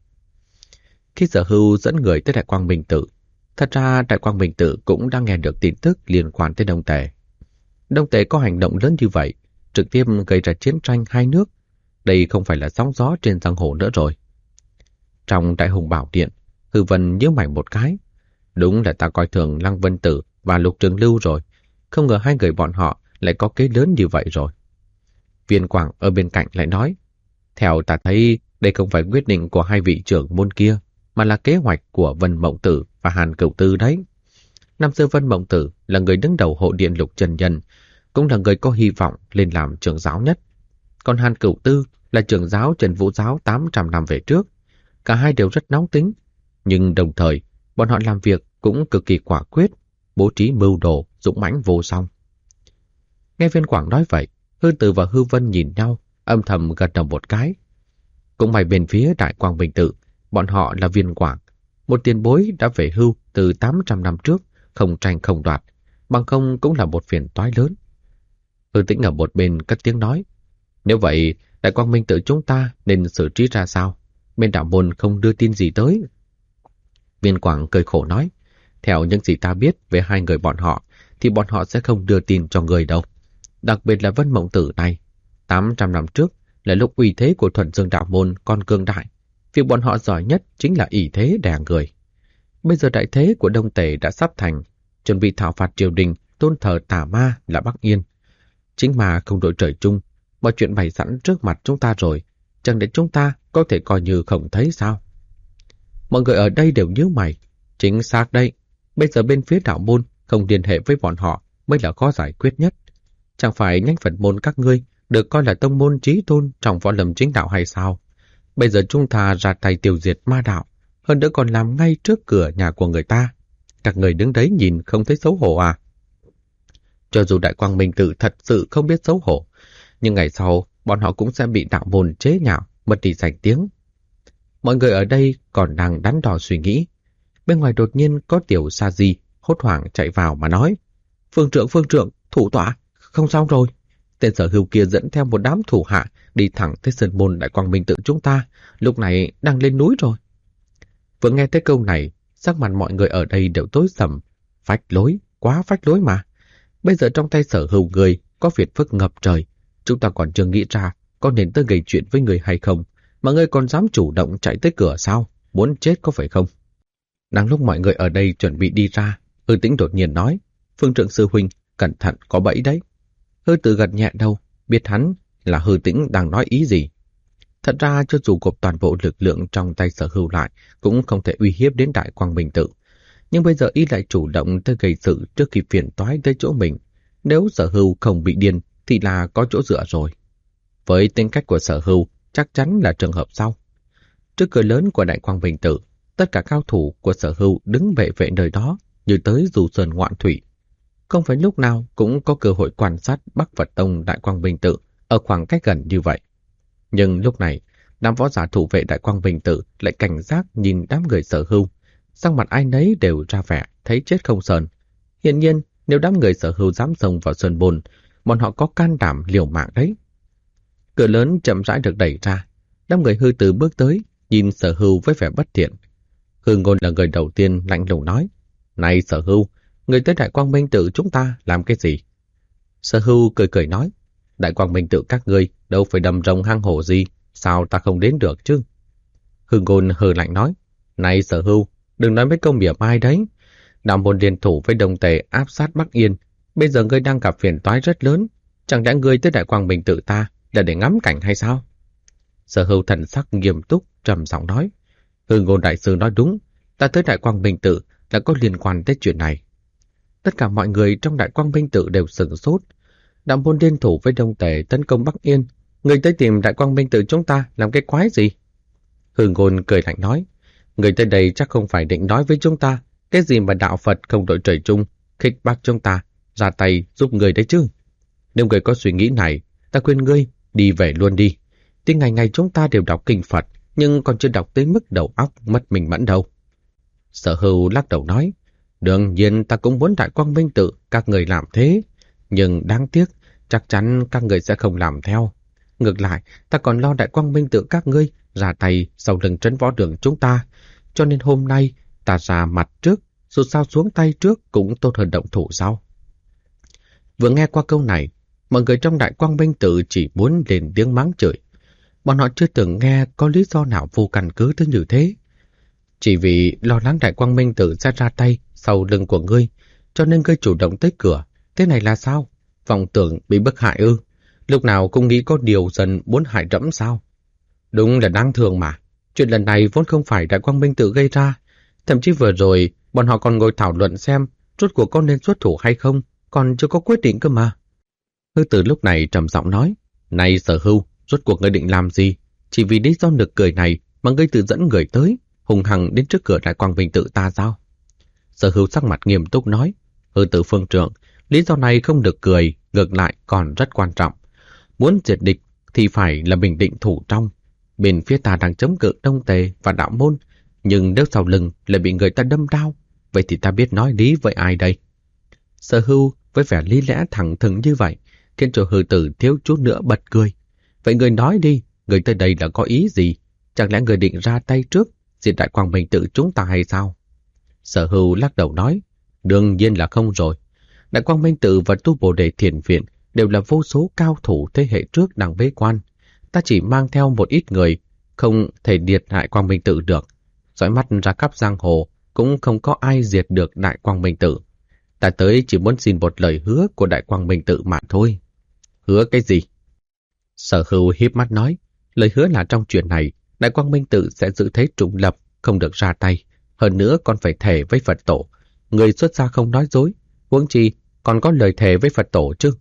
Khi Sở Hưu dẫn người tới Đại Quang Minh Tự, thật ra Đại Quang Minh Tự cũng đang nghe được tin tức liên quan tới Đông Tề. Đông Tề có hành động lớn như vậy, trực tiếp gây ra chiến tranh hai nước. Đây không phải là sóng gió trên giang hồ nữa rồi. Trong Đại Hùng Bảo Điện, Hư Vân nhíu mày một cái. Đúng là ta coi thường Lăng Vân Tử và Lục Trường Lưu rồi. Không ngờ hai người bọn họ lại có kế lớn như vậy rồi. Viên Quảng ở bên cạnh lại nói, theo ta thấy đây không phải quyết định của hai vị trưởng môn kia, mà là kế hoạch của Vân Mộng Tử và Hàn Cửu Tư đấy. Năm xưa Vân Mộng Tử là người đứng đầu hộ điện Lục Trần Nhân, cũng là người có hy vọng lên làm trưởng giáo nhất. Còn Hàn Cửu Tư là trưởng giáo Trần Vũ Giáo 800 năm về trước. Cả hai đều rất nóng tính, nhưng đồng thời bọn họ làm việc cũng cực kỳ quả quyết, bố trí mưu đồ, dũng mãnh vô song. Nghe Viên Quảng nói vậy, Hư Tử và Hư Vân nhìn nhau, âm thầm gật đầu một cái. Cũng may bên phía Đại Quang Minh Tự, bọn họ là Viên Quảng, một tiền bối đã về hưu từ 800 năm trước, không tranh không đoạt, bằng không cũng là một phiền toái lớn. Hư Tĩnh ở một bên cất tiếng nói, nếu vậy, Đại Quang Minh Tự chúng ta nên xử trí ra sao? Bên đạo môn không đưa tin gì tới. Viên Quảng cười khổ nói, theo những gì ta biết về hai người bọn họ, thì bọn họ sẽ không đưa tin cho người đâu. Đặc biệt là Vân Mộng Tử này. 800 năm trước là lúc uy thế của Thuận Dương đạo môn còn cường đại. Việc bọn họ giỏi nhất chính là ỷ thế đè người. Bây giờ đại thế của Đông Tề đã sắp thành, chuẩn bị thảo phạt triều đình, tôn thờ tà ma là Bắc Yên. Chính mà không đội trời chung, mọi chuyện bày sẵn trước mặt chúng ta rồi, chẳng để chúng ta có thể coi như không thấy sao? Mọi người ở đây đều nhíu mày. Chính xác đây, bây giờ bên phía đạo môn không liên hệ với bọn họ mới là khó giải quyết nhất. Chẳng phải nhánh Phật môn các ngươi được coi là tông môn chí tôn trong võ lâm chính đạo hay sao? Bây giờ chúng ta ra tay tiêu diệt ma đạo, hơn nữa còn làm ngay trước cửa nhà của người ta. Các người đứng đấy nhìn không thấy xấu hổ à? Cho dù Đại Quang Minh Tự thật sự không biết xấu hổ, nhưng ngày sau bọn họ cũng sẽ bị đạo môn chế nhạo, mất đi danh tiếng. Mọi người ở đây còn đang đắn đo suy nghĩ. Bên ngoài đột nhiên có Tiểu Sa Di hốt hoảng chạy vào mà nói, Phương trượng, thủ tọa, không xong rồi. Tên Sở Hưu kia dẫn theo một đám thủ hạ đi thẳng tới sơn môn Đại Quang Minh Tự chúng ta, lúc này đang lên núi rồi. Vừa nghe tới câu này, sắc mặt mọi người ở đây đều tối sầm. Phách lối, quá phách lối mà. Bây giờ trong tay Sở Hưu người có phiền phức ngập trời, chúng ta còn chưa nghĩ ra có nên tới gây chuyện với người hay không, mà ngươi còn dám chủ động chạy tới cửa sao? Muốn chết có phải không? Đang lúc mọi người ở đây chuẩn bị đi ra, Hư Tĩnh đột nhiên nói, Phương Trượng sư huynh, cẩn thận có bẫy đấy. Hư Tử gật nhẹ đầu, biết hắn là Hư Tĩnh đang nói ý gì. Thật ra cho dù gộp toàn bộ lực lượng trong tay Sở Hưu lại, cũng không thể uy hiếp đến Đại Quang Minh Tự. Nhưng bây giờ y lại chủ động tới gây sự trước khi phiền toái tới chỗ mình. Nếu Sở Hưu không bị điên, thì là có chỗ dựa rồi. Với tính cách của Sở Hưu, chắc chắn là trường hợp sau. Trước cửa lớn của Đại Quang Minh Tự, tất cả cao thủ của Sở Hưu đứng vệ vệ nơi đó, như tới du sơn ngoạn thủy. Không phải lúc nào cũng có cơ hội quan sát Bắc Phật Tông Đại Quang Minh Tự ở khoảng cách gần như vậy. Nhưng lúc này, đám võ giả thủ vệ Đại Quang Minh Tự lại cảnh giác nhìn đám người Sở Hưu. Sắc mặt ai nấy đều ra vẻ thấy chết không sờn. Hiển nhiên, nếu đám người Sở Hưu dám xông vào sơn môn, bọn họ có can đảm liều mạng đấy. Cửa lớn chậm rãi được đẩy ra, đám người Hư Tử bước tới, nhìn Sở Hưu với vẻ bất thiện. Hư Ngôn là người đầu tiên lạnh lùng nói, này Sở Hưu, người tới Đại Quang Minh Tự chúng ta làm cái gì? Sở Hưu cười cười nói, Đại Quang Minh Tự các ngươi đâu phải đầm rồng hang hổ gì, sao ta không đến được chứ? Hư Ngôn hừ lạnh nói, này Sở Hưu, đừng nói mấy câu mỉa mai đấy. Đạo môn liên thủ với Đông Tề áp sát Bắc Yên, bây giờ ngươi đang gặp phiền toái rất lớn, chẳng lẽ ngươi tới Đại Quang Minh Tự ta là để ngắm cảnh hay sao? Sở Hưu thần sắc nghiêm túc, trầm giọng nói, Hư Ngôn đại sư nói đúng, ta tới Đại Quang Minh Tự là có liên quan tới chuyện này. Tất cả mọi người trong Đại Quang Minh Tự đều sửng sốt. Đạo môn liên thủ với Đông Tề tấn công Bắc Yên, người tới tìm Đại Quang Minh Tự chúng ta làm cái quái gì? Hư Ngôn cười lạnh nói, người tới đây chắc không phải định nói với chúng ta cái gì mà đạo Phật không đội trời chung, khích bác chúng ta, ra tay giúp người đấy chứ. Nếu người có suy nghĩ này, ta khuyên ngươi đi về luôn đi. Tuy ngày ngày chúng ta đều đọc kinh Phật, nhưng còn chưa đọc tới mức đầu óc mất mình mẫn đâu. Sở Hưu lắc đầu nói, đương nhiên ta cũng muốn Đại Quang Minh Tự các người làm thế, nhưng đáng tiếc chắc chắn các người sẽ không làm theo. Ngược lại, ta còn lo Đại Quang Minh Tự các ngươi ra tay sau lưng Trấn Võ Đường chúng ta, cho nên hôm nay ta ra mặt trước, dù sao xuống tay trước cũng tốt hơn động thủ sau. Vừa nghe qua câu này, mọi người trong Đại Quang Minh Tự chỉ muốn lên tiếng mắng chửi. Bọn họ chưa từng nghe có lý do nào vô căn cứ tới như thế. Chỉ vì lo lắng Đại Quang Minh Tự sẽ ra tay sau lưng của ngươi, cho nên ngươi chủ động tới cửa. Thế này là sao? Vọng tưởng bị bức hại ư? Lúc nào cũng nghĩ có điều dần muốn hại Trẫm sao? Đúng là đáng thương mà. Chuyện lần này vốn không phải Đại Quang Minh Tự gây ra. Thậm chí vừa rồi, bọn họ còn ngồi thảo luận xem rốt cuộc có nên xuất thủ hay không, còn chưa có quyết định cơ mà. Hư Tử lúc này trầm giọng nói, này Sở Hưu, rốt cuộc ngươi định làm gì? Chỉ vì lý do nực cười này mà ngươi tự dẫn người tới, hùng hằng đến trước cửa Đại Quang Minh Tự ta sao? Sở Hưu sắc mặt nghiêm túc nói, Hư Tử phương trượng, lý do này không được cười, ngược lại còn rất quan trọng. Muốn diệt địch thì phải là bình định thủ trong. Bên phía ta đang chống cự Đông Tề và đạo môn, nhưng nếu sau lưng lại bị người ta đâm đao, vậy thì ta biết nói lý với ai đây? Sở Hưu với vẻ lý lẽ thẳng thừng như vậy, khiến cho Hư Tử thiếu chút nữa bật cười. Vậy người nói đi, người tới đây là có ý gì? Chẳng lẽ người định ra tay trước, diệt Đại Quang Minh Tự chúng ta hay sao? Sở Hưu lắc đầu nói, đương nhiên là không rồi. Đại Quang Minh Tự và Tu Bồ Đề Thiền Viện đều là vô số cao thủ thế hệ trước đang bế quan. Ta chỉ mang theo một ít người, không thể diệt Đại Quang Minh Tự được. Dõi mắt ra khắp giang hồ, cũng không có ai diệt được Đại Quang Minh Tự. Ta tới chỉ muốn xin một lời hứa của Đại Quang Minh Tự mà thôi. Hứa cái gì? Sở Hưu híp mắt nói, lời hứa là trong chuyện này, Đại Quang Minh Tự sẽ giữ thế trung lập, không được ra tay. Hơn nữa còn phải thề với Phật Tổ. Người xuất gia không nói dối, huống chi còn có lời thề với Phật Tổ chứ.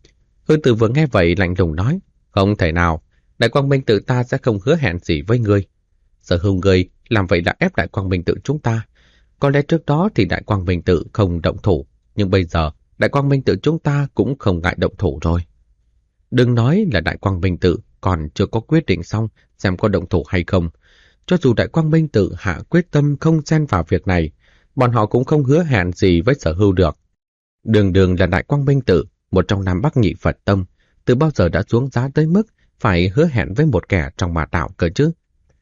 Hư Tử vừa nghe vậy lạnh lùng nói, không thể nào, Đại Quang Minh Tự ta sẽ không hứa hẹn gì với ngươi. Sở Hưu ngươi làm vậy là ép Đại Quang Minh Tự chúng ta. Có lẽ trước đó thì Đại Quang Minh Tự không động thủ, nhưng bây giờ Đại Quang Minh Tự chúng ta cũng không ngại động thủ rồi. Đừng nói là Đại Quang Minh Tự còn chưa có quyết định xong xem có động thủ hay không. Cho dù Đại Quang Minh Tự hạ quyết tâm không xen vào việc này, bọn họ cũng không hứa hẹn gì với Sở Hưu được. Đường đường là Đại Quang Minh Tự, một trong Nam Bắc Nhị Phật Tông, từ bao giờ đã xuống giá tới mức phải hứa hẹn với một kẻ trong ma đạo cơ chứ.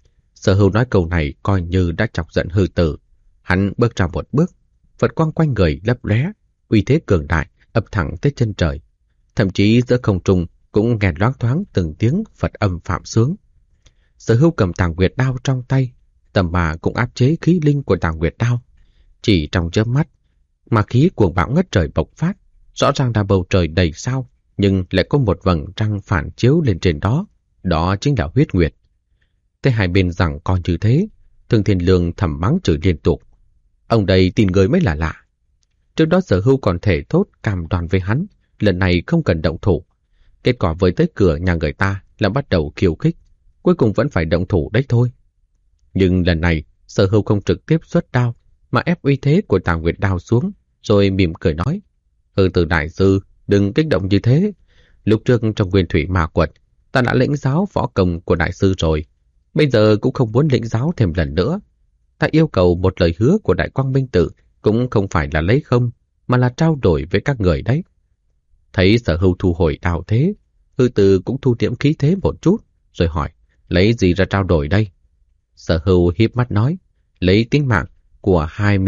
Sở Hưu nói câu này coi như đã chọc giận Hư Tử. Hắn bước ra một bước, Phật quang quanh người lấp lóe, uy thế cường đại ập thẳng tới chân trời. Thậm chí giữa không trung cũng nghe loáng thoáng từng tiếng Phật âm phạm sướng. Sở Hưu cầm Tàng Nguyệt Đao trong tay, tầm mà cũng áp chế khí linh của Tàng Nguyệt Đao. Chỉ trong chớp mắt, mà khí cuồng bão ngất trời bộc phát, rõ ràng là bầu trời đầy sao, nhưng lại có một vầng trăng phản chiếu lên trên đó, đó chính là huyết nguyệt. Thế hai bên rằng coi như thế, Thương Thiên Lương thầm mắng chửi liên tục. Ông đây tin người mới là lạ. Trước đó Sở Hưu còn thể thốt cam đoan với hắn, lần này không cần động thủ. Kết quả với tới cửa nhà người ta là bắt đầu khiêu khích, cuối cùng vẫn phải động thủ đấy thôi. Nhưng lần này Sở Hưu không trực tiếp xuất đao, mà ép uy thế của Tàng Nguyệt Đao xuống, rồi mỉm cười nói, Hư Tử đại sư, đừng kích động như thế. Lúc trước trong Nguyên Thủy Ma Quật, ta đã lĩnh giáo võ công của đại sư rồi, bây giờ cũng không muốn lĩnh giáo thêm lần nữa. Ta yêu cầu một lời hứa của Đại Quang Minh Tự cũng không phải là lấy không, mà là trao đổi với các người đấy. Thấy Sở Hưu thu hồi đao thế, Hư Tử cũng thu liễm khí thế một chút, rồi hỏi, lấy gì ra trao đổi đây? Sở Hưu híp mắt nói, lấy tính mạng của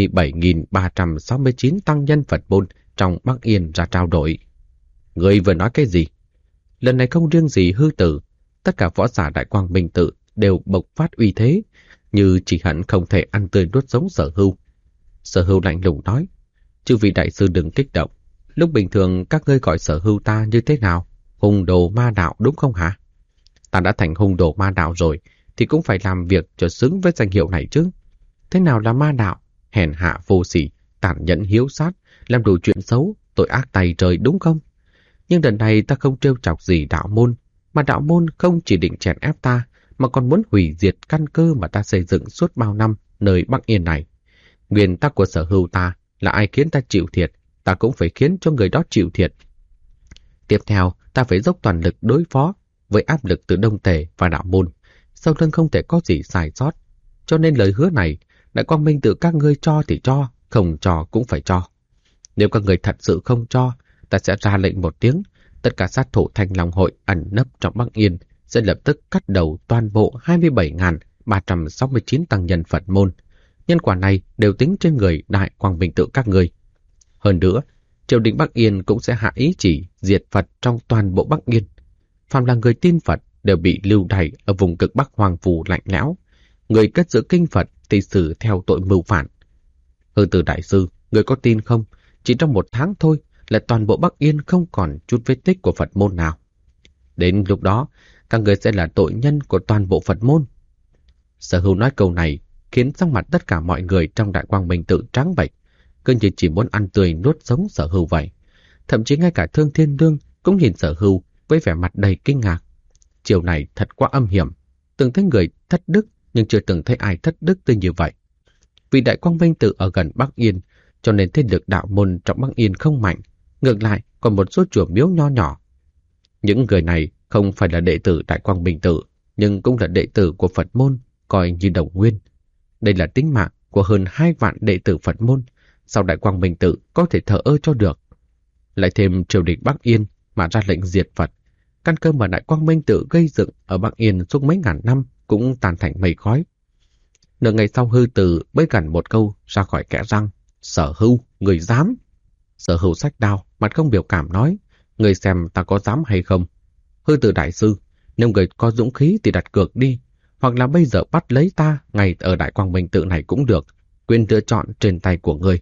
27.369 tăng nhân Phật môn trong Bắc Yên ra trao đổi. Người vừa nói cái gì? Lần này không riêng gì Hư Tử, tất cả võ giả Đại Quang Minh Tự đều bộc phát uy thế, như chỉ hận không thể ăn tươi nuốt sống Sở Hưu. Sở Hưu lạnh lùng nói, chư vị đại sư đừng kích động, lúc bình thường các ngươi gọi Sở Hưu ta như thế nào? Hung đồ ma đạo đúng không hả? Ta đã thành hung đồ ma đạo rồi, thì cũng phải làm việc cho xứng với danh hiệu này chứ. Thế nào là ma đạo? Hèn hạ vô sỉ, tàn nhẫn hiếu sát, làm đủ chuyện xấu, tội ác tày trời đúng không? Nhưng lần này ta không trêu chọc gì đạo môn, mà đạo môn không chỉ định chèn ép ta, mà còn muốn hủy diệt căn cơ mà ta xây dựng suốt bao năm nơi Bắc Yên này. Nguyên tắc của Sở Hưu ta là ai khiến ta chịu thiệt, ta cũng phải khiến cho người đó chịu thiệt. Tiếp theo, ta phải dốc toàn lực đối phó với áp lực từ Đông Tề và đạo môn. Sau lưng không thể có gì sai sót. Cho nên lời hứa này, Đại Quang Minh Tự các ngươi cho thì cho, không cho cũng phải cho. Nếu các người thật sự không cho, ta sẽ ra lệnh một tiếng, tất cả sát thủ Thanh Long Hội ẩn nấp trong Bắc Yên sẽ lập tức cắt đầu toàn bộ 27.369 tăng nhân Phật môn. Nhân quả này đều tính trên người Đại Quang Minh Tự các ngươi. Hơn nữa, triều đình Bắc Yên cũng sẽ hạ ý chỉ diệt Phật trong toàn bộ Bắc Yên. Phàm là người tin Phật đều bị lưu đày ở vùng cực Bắc hoang phù lạnh lẽo. Người cất giữ kinh Phật thì xử theo tội mưu phản. Hư Từ đại sư, người có tin không? Chỉ trong 1 tháng thôi là toàn bộ Bắc Yên không còn chút vết tích của Phật môn nào. Đến lúc đó, các người sẽ là tội nhân của toàn bộ Phật môn. Sở Hưu nói câu này khiến sắc mặt tất cả mọi người trong Đại Quang Minh Tự trắng bệch, cứ như chỉ muốn ăn tươi nuốt sống Sở Hưu vậy. Thậm chí ngay cả Thương Thiên Đương cũng nhìn Sở Hưu với vẻ mặt đầy kinh ngạc. Chiều này thật quá âm hiểm, từng thấy người thất đức nhưng chưa từng thấy ai thất đức tới như vậy. Vì Đại Quang Minh Tự ở gần Bắc Yên, cho nên thế lực đạo môn trong Bắc Yên không mạnh, ngược lại còn một số chùa miếu nho nhỏ. Những người này không phải là đệ tử Đại Quang Minh Tự, nhưng cũng là đệ tử của Phật môn, coi như đồng nguyên. Đây là tính mạng của hơn 2 vạn đệ tử Phật môn, sao Đại Quang Minh Tự có thể thờ ơ cho được? Lại thêm triều đình Bắc Yên mà ra lệnh diệt Phật, căn cơ mà Đại Quang Minh Tự gây dựng ở Bắc Yên suốt mấy ngàn năm cũng tan thành mây khói. Nửa ngày sau Hư Từ bới gần một câu ra khỏi kẽ răng: Sở Hưu, người dám? Sở Hưu xách đao, mặt không biểu cảm nói: Người xem ta có dám hay không? Hư Từ đại sư, nếu người có dũng khí thì đặt cược đi, hoặc là bây giờ bắt lấy ta ngay ở Đại Quang Minh Tự này cũng được, quyền lựa chọn trên tay của người.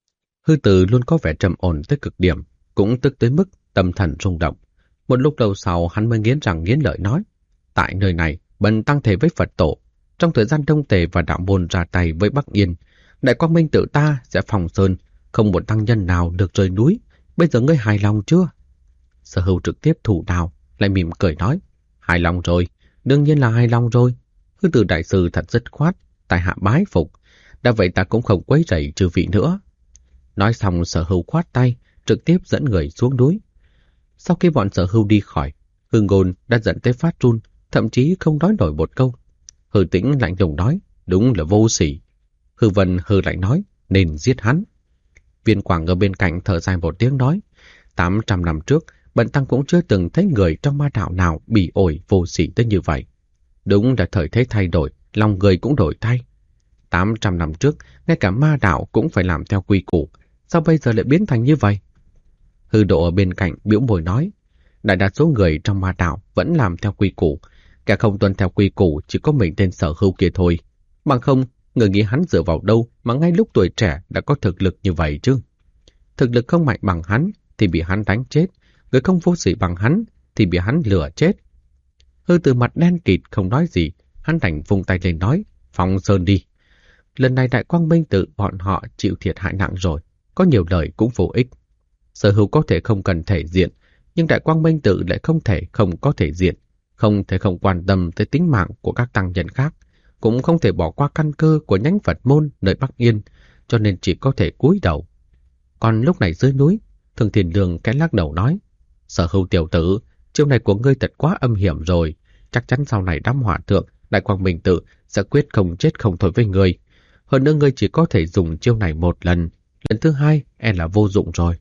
Hư Từ luôn có vẻ trầm ổn tới cực điểm, cũng tức tới mức tâm thần rung động. Một lúc lâu sau hắn mới nghiến răng nghiến lợi nói: Tại nơi này, bần tăng thề với Phật tổ, trong thời gian Đông Tề và đạo môn ra tay với Bắc Yên, Đại Quang Minh Tự ta sẽ phòng sơn, không một tăng nhân nào được rời núi. Bây giờ ngươi hài lòng chưa? Sở Hưu trực tiếp thủ đao, lại mỉm cười nói: Hài lòng rồi, đương nhiên là hài lòng rồi. Hư Từ đại sư thật dứt khoát, tại hạ bái phục. Đã vậy ta cũng không quấy rầy chư vị nữa. Nói xong Sở Hưu khoát tay, trực tiếp dẫn người xuống núi. Sau khi bọn Sở Hưu đi khỏi, Hư Ngôn đã dẫn tới phát run, thậm chí không nói nổi một câu. Hư Tĩnh lạnh lùng nói: Đúng là vô sỉ. Hư Vân hừ lại nói: Nên giết hắn. Viên Quảng ở bên cạnh thở dài một tiếng nói: 800 năm trước, bần tăng cũng chưa từng thấy người trong ma đạo nào bị ổi vô sỉ tới như vậy. Đúng là thời thế thay đổi, lòng người cũng đổi thay. 800 năm trước, ngay cả ma đạo cũng phải làm theo quy củ, sao bây giờ lại biến thành như vậy? Hư Độ ở bên cạnh bĩu môi nói: Đại đa số người trong ma đạo vẫn làm theo quy củ, kẻ không tuân theo quy củ chỉ có mình tên Sở Hưu kia thôi. Bằng không, người nghĩ hắn dựa vào đâu mà ngay lúc tuổi trẻ đã có thực lực như vậy chứ? Thực lực không mạnh bằng hắn thì bị hắn đánh chết, người không vô sỉ bằng hắn thì bị hắn lừa chết. Hư Từ mặt đen kịt không nói gì, hắn đành vung tay lên nói: Phong sơn đi. Lần này Đại Quang Minh Tự bọn họ chịu thiệt hại nặng rồi, có nhiều lời cũng vô ích. Sở Hưu có thể không cần thể diện, nhưng Đại Quang Minh Tự lại không thể không có thể diện, không thể không quan tâm tới tính mạng của các tăng nhân khác, cũng không thể bỏ qua căn cơ của nhánh Phật môn nơi Bắc Yên, cho nên chỉ có thể cúi đầu. Còn lúc này dưới núi, Thương Thiên Đương cái lắc đầu nói: Sở Hưu tiểu tử, chiêu này của ngươi thật quá âm hiểm rồi, chắc chắn sau này đám hỏa thượng Đại Quang Minh Tự sẽ quyết không chết không thôi với ngươi. Hơn nữa ngươi chỉ có thể dùng chiêu này một lần, lần thứ hai là vô dụng rồi.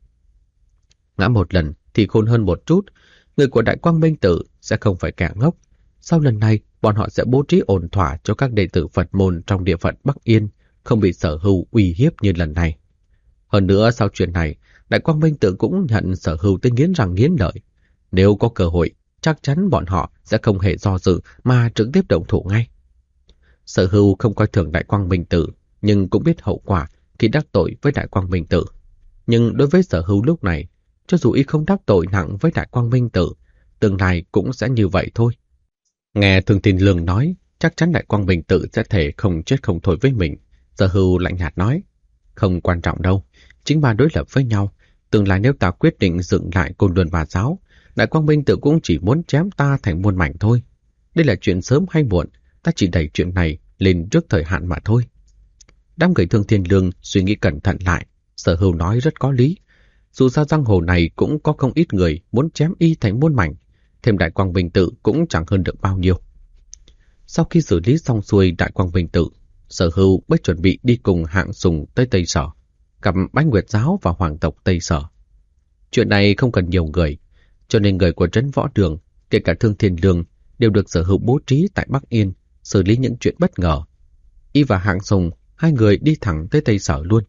Ngã một lần thì khôn hơn một chút, người của Đại Quang Minh Tự sẽ không phải kẻ ngốc. Sau lần này, bọn họ sẽ bố trí ổn thỏa cho các đệ tử Phật môn trong địa phận Bắc Yên, không bị Sở Hưu uy hiếp như lần này. Hơn nữa sau chuyện này, Đại Quang Minh Tự cũng nhận Sở Hưu tới nghiến răng nghiến lợi. Nếu có cơ hội, chắc chắn bọn họ sẽ không hề do dự mà trực tiếp động thủ ngay. Sở Hưu không coi thường Đại Quang Minh Tự, nhưng cũng biết hậu quả khi đắc tội với Đại Quang Minh Tự. Nhưng đối với Sở Hưu lúc này, cho dù y không đắc tội nặng với Đại Quang Minh Tự, tương lai cũng sẽ như vậy thôi. Nghe Thương Thiên Lương nói, chắc chắn Đại Quang Bình Tự sẽ thể không chết không thôi với mình. Sở Hưu lạnh nhạt nói, không quan trọng đâu, chính ba đối lập với nhau. Tương lai nếu ta quyết định dựng lại Côn Luân Ma Giáo, Đại Quang Minh Tự cũng chỉ muốn chém ta thành muôn mảnh thôi. Đây là chuyện sớm hay muộn, ta chỉ đẩy chuyện này lên trước thời hạn mà thôi. Đám người Thương Thiên Lương suy nghĩ cẩn thận lại, Sở Hưu nói rất có lý. Dù sao giang hồ này cũng có không ít người muốn chém y thành muôn mảnh, thêm Đại Quang Minh Tự cũng chẳng hơn được bao nhiêu. Sau khi xử lý xong xuôi Đại Quang Minh Tự, Sở Hưu mới chuẩn bị đi cùng Hạng Sùng tới Tây Sở, gặp Bái Nguyệt Giáo và hoàng tộc Tây Sở. Chuyện này không cần nhiều người, cho nên người của trấn Võ Đường, kể cả Thương Thiên Lương, đều được Sở Hưu bố trí tại Bắc Yên, xử lý những chuyện bất ngờ. Y và Hạng Sùng, hai người đi thẳng tới Tây Sở luôn.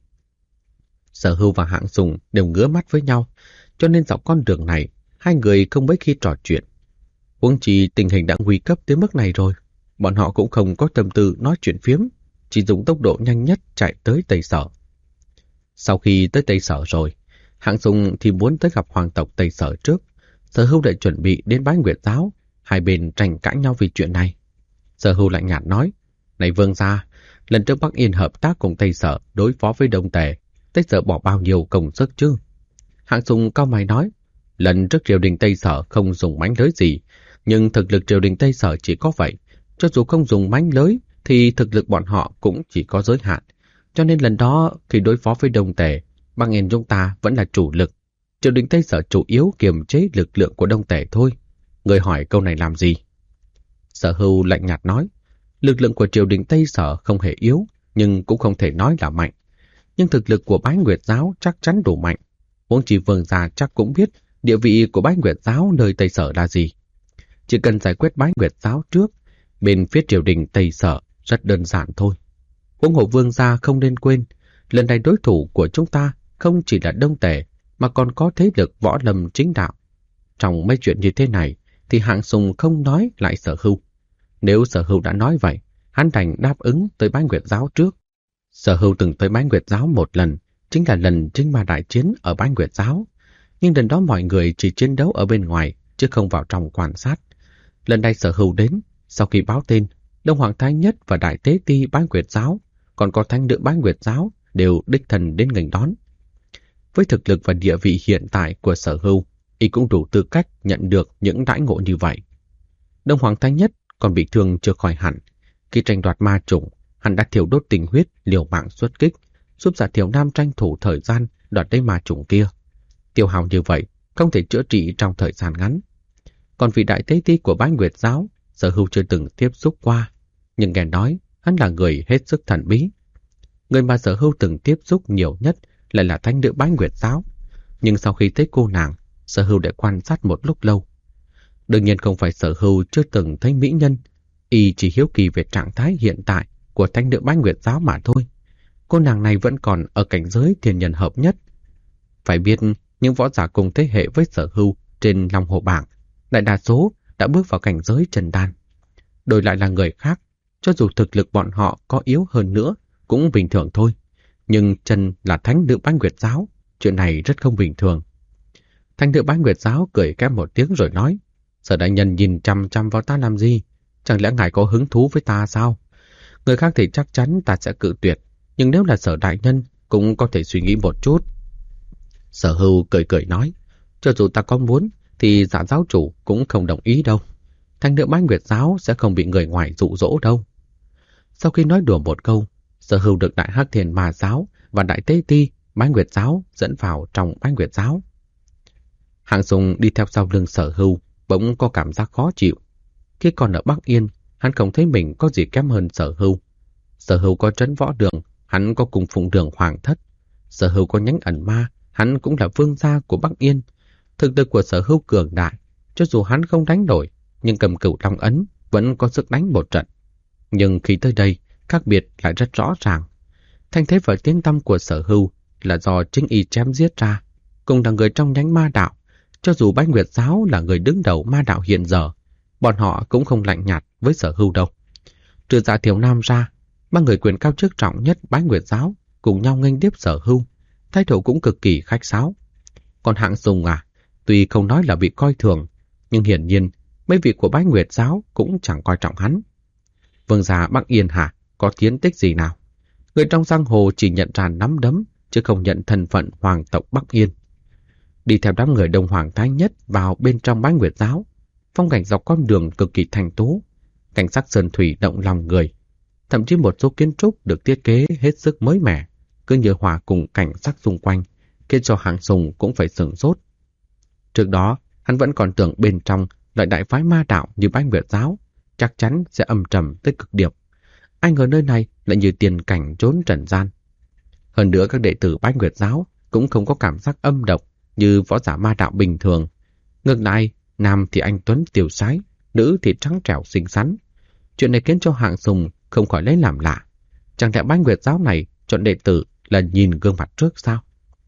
Sở Hưu và Hạng Sùng đều ngứa mắt với nhau, cho nên dọc con đường này, hai người không mấy khi trò chuyện. Huống chi tình hình đã nguy cấp tới mức này rồi, bọn họ cũng không có tâm tư nói chuyện phiếm, chỉ dùng tốc độ nhanh nhất chạy tới Tây Sở. Sau khi tới Tây Sở rồi, Hạng Sùng thì muốn tới gặp hoàng tộc Tây Sở trước. Sở Hưu lại chuẩn bị đến Bái Nguyệt Giáo, hai bên tranh cãi nhau vì chuyện này. Sở Hưu lạnh nhạt nói, này vương gia, lần trước Bắc Yên hợp tác cùng Tây Sở đối phó với Đông Tề, Tây Sở bỏ bao nhiêu công sức chứ? Hạng Sùng cau mày nói, lần trước triều đình Tây Sở không dùng mánh lới gì, nhưng thực lực triều đình Tây Sở chỉ có vậy. Cho dù không dùng mánh lới, thì thực lực bọn họ cũng chỉ có giới hạn. Cho nên lần đó, khi đối phó với Đông Tề, Bắc Yên chúng ta vẫn là chủ lực. Triều đình Tây Sở chủ yếu kiềm chế lực lượng của Đông Tề thôi. Người hỏi câu này làm gì? Sở Hưu lạnh nhạt nói, lực lượng của triều đình Tây Sở không hề yếu, nhưng cũng không thể nói là mạnh. Nhưng thực lực của Bái Nguyệt Giáo chắc chắn đủ mạnh. Huống chi vương gia chắc cũng biết địa vị của Bái Nguyệt Giáo nơi Tây Sở là gì. Chỉ cần giải quyết Bái Nguyệt Giáo trước, bên phía triều đình Tây Sở rất đơn giản thôi. Huống hồ vương gia không nên quên, lần này đối thủ của chúng ta không chỉ là Đông Tề, mà còn có thế lực võ lâm chính đạo. Trong mấy chuyện như thế này, thì Hạng Sùng không nói lại Sở Hưu. Nếu Sở Hưu đã nói vậy, hắn đành đáp ứng tới Bái Nguyệt Giáo trước. Sở Hưu từng tới Bái Nguyệt Giáo một lần, chính là lần Trinh Ma đại chiến ở Bái Nguyệt Giáo. Nhưng lần đó mọi người chỉ chiến đấu ở bên ngoài, chứ không vào trong quan sát. Lần này Sở Hưu đến, sau khi báo tên, Đông Hoàng Thái Nhất và Đại Tế Ti Bái Nguyệt Giáo, còn có thánh nữ Bái Nguyệt Giáo đều đích thân đến nghênh đón. Với thực lực và địa vị hiện tại của Sở Hưu, y cũng đủ tư cách nhận được những đãi ngộ như vậy. Đông Hoàng Thái Nhất còn bị thương chưa khỏi hẳn. Khi tranh đoạt ma chủng, hắn đã thiêu đốt tình huyết liều mạng xuất kích, giúp Giả Thiểu Nam tranh thủ thời gian đoạt lấy ma chủng kia. Tiêu hao như vậy không thể chữa trị trong thời gian ngắn. Còn vị Đại Tế Ti của Bái Nguyệt Giáo, Sở Hưu chưa từng tiếp xúc qua, nhưng nghe nói hắn là người hết sức thần bí. Người mà Sở Hưu từng tiếp xúc nhiều nhất lại là thánh nữ Bái Nguyệt Giáo. Nhưng sau khi thấy cô nàng, Sở Hưu đã quan sát một lúc lâu. Đương nhiên không phải Sở Hưu chưa từng thấy mỹ nhân, y chỉ hiếu kỳ về trạng thái hiện tại của thánh nữ Bái Nguyệt Giáo mà thôi. Cô nàng này vẫn còn ở cảnh giới thiên nhân hợp nhất. Phải biết, những võ giả cùng thế hệ với Sở Hưu trên Long Hồ Bảng, đại đa số đã bước vào cảnh giới trần đan. Đổi lại là người khác, cho dù thực lực bọn họ có yếu hơn nữa, cũng bình thường thôi. Nhưng Trần là thánh nữ Bái Nguyệt Giáo, chuyện này rất không bình thường. Thánh nữ Bái Nguyệt Giáo cười kém một tiếng rồi nói, Sở đại nhân nhìn chằm chằm vào ta làm gì? Chẳng lẽ ngài có hứng thú với ta sao? Người khác thì chắc chắn ta sẽ cự tuyệt, nhưng nếu là Sở đại nhân cũng có thể suy nghĩ một chút. Sở Hưu cười cười nói, cho dù ta có muốn thì Dạ giáo chủ cũng không đồng ý đâu. Thánh nữ Bái Nguyệt Giáo sẽ không bị người ngoài dụ dỗ đâu. Sau khi nói đùa một câu, Sở Hưu được Đại Hắc Thiền Ma Giáo và Đại Tế Ti Bái Nguyệt Giáo dẫn vào trong Bái Nguyệt Giáo. Hạng Sùng đi theo sau lưng Sở Hưu bỗng có cảm giác khó chịu. Khi còn ở Bắc Yên, hắn không thấy mình có gì kém hơn Sở Hưu. Sở Hưu có trấn Võ Đường, hắn có cùng Phụng Đường Hoàng Thất. Sở Hưu có nhánh ẩn ma, hắn cũng là vương gia của Bắc Yên. Thực lực của Sở Hưu cường đại, cho dù hắn không đánh đổi, nhưng cầm cửu Long Ấn vẫn có sức đánh một trận. Nhưng khi tới đây, khác biệt lại rất rõ ràng. Thanh thế và tiếng tăm của Sở Hưu là do chính y chém giết ra, cùng là người trong nhánh ma đạo. Cho dù Bái Nguyệt Giáo là người đứng đầu ma đạo hiện giờ, bọn họ cũng không lạnh nhạt với Sở Hưu đâu. Trừ Dạ Thiểu Nam ra, ba người quyền cao chức trọng nhất Bái Nguyệt Giáo cùng nhau nghênh tiếp Sở Hưu, thái độ cũng cực kỳ khách sáo. Còn Hạng Sùng tuy không nói là bị coi thường, nhưng hiển nhiên mấy vị của Bái Nguyệt Giáo cũng chẳng coi trọng hắn. Vương gia Bắc Yên hả? Có tiến tích gì nào? Người trong giang hồ chỉ nhận ra nắm đấm, chứ không nhận thân phận hoàng tộc Bắc Yên. Đi theo đám người Đông Hoàng Thái Nhất vào bên trong Bái Nguyệt Giáo, phong cảnh dọc con đường cực kỳ thanh tú, cảnh sắc sơn thủy động lòng người. Thậm chí một số kiến trúc được thiết kế hết sức mới mẻ, cứ như hòa cùng cảnh sắc xung quanh, khiến cho Hạng Sùng cũng phải sửng sốt. Trước đó, hắn vẫn còn tưởng bên trong loại đại phái ma đạo như Bái Nguyệt Giáo chắc chắn sẽ âm trầm tới cực điểm. Ai ngờ nơi này lại như tiền cảnh trốn trần gian. Hơn nữa các đệ tử Bái Nguyệt Giáo cũng không có cảm giác âm độc như võ giả ma đạo bình thường. Ngược lại, nam thì anh tuấn tiêu sái, nữ thì trắng trẻo xinh xắn. Chuyện này khiến cho Hạng Sùng không khỏi lấy làm lạ. Chẳng lẽ Bái Nguyệt Giáo này chọn đệ tử là nhìn gương mặt trước sao?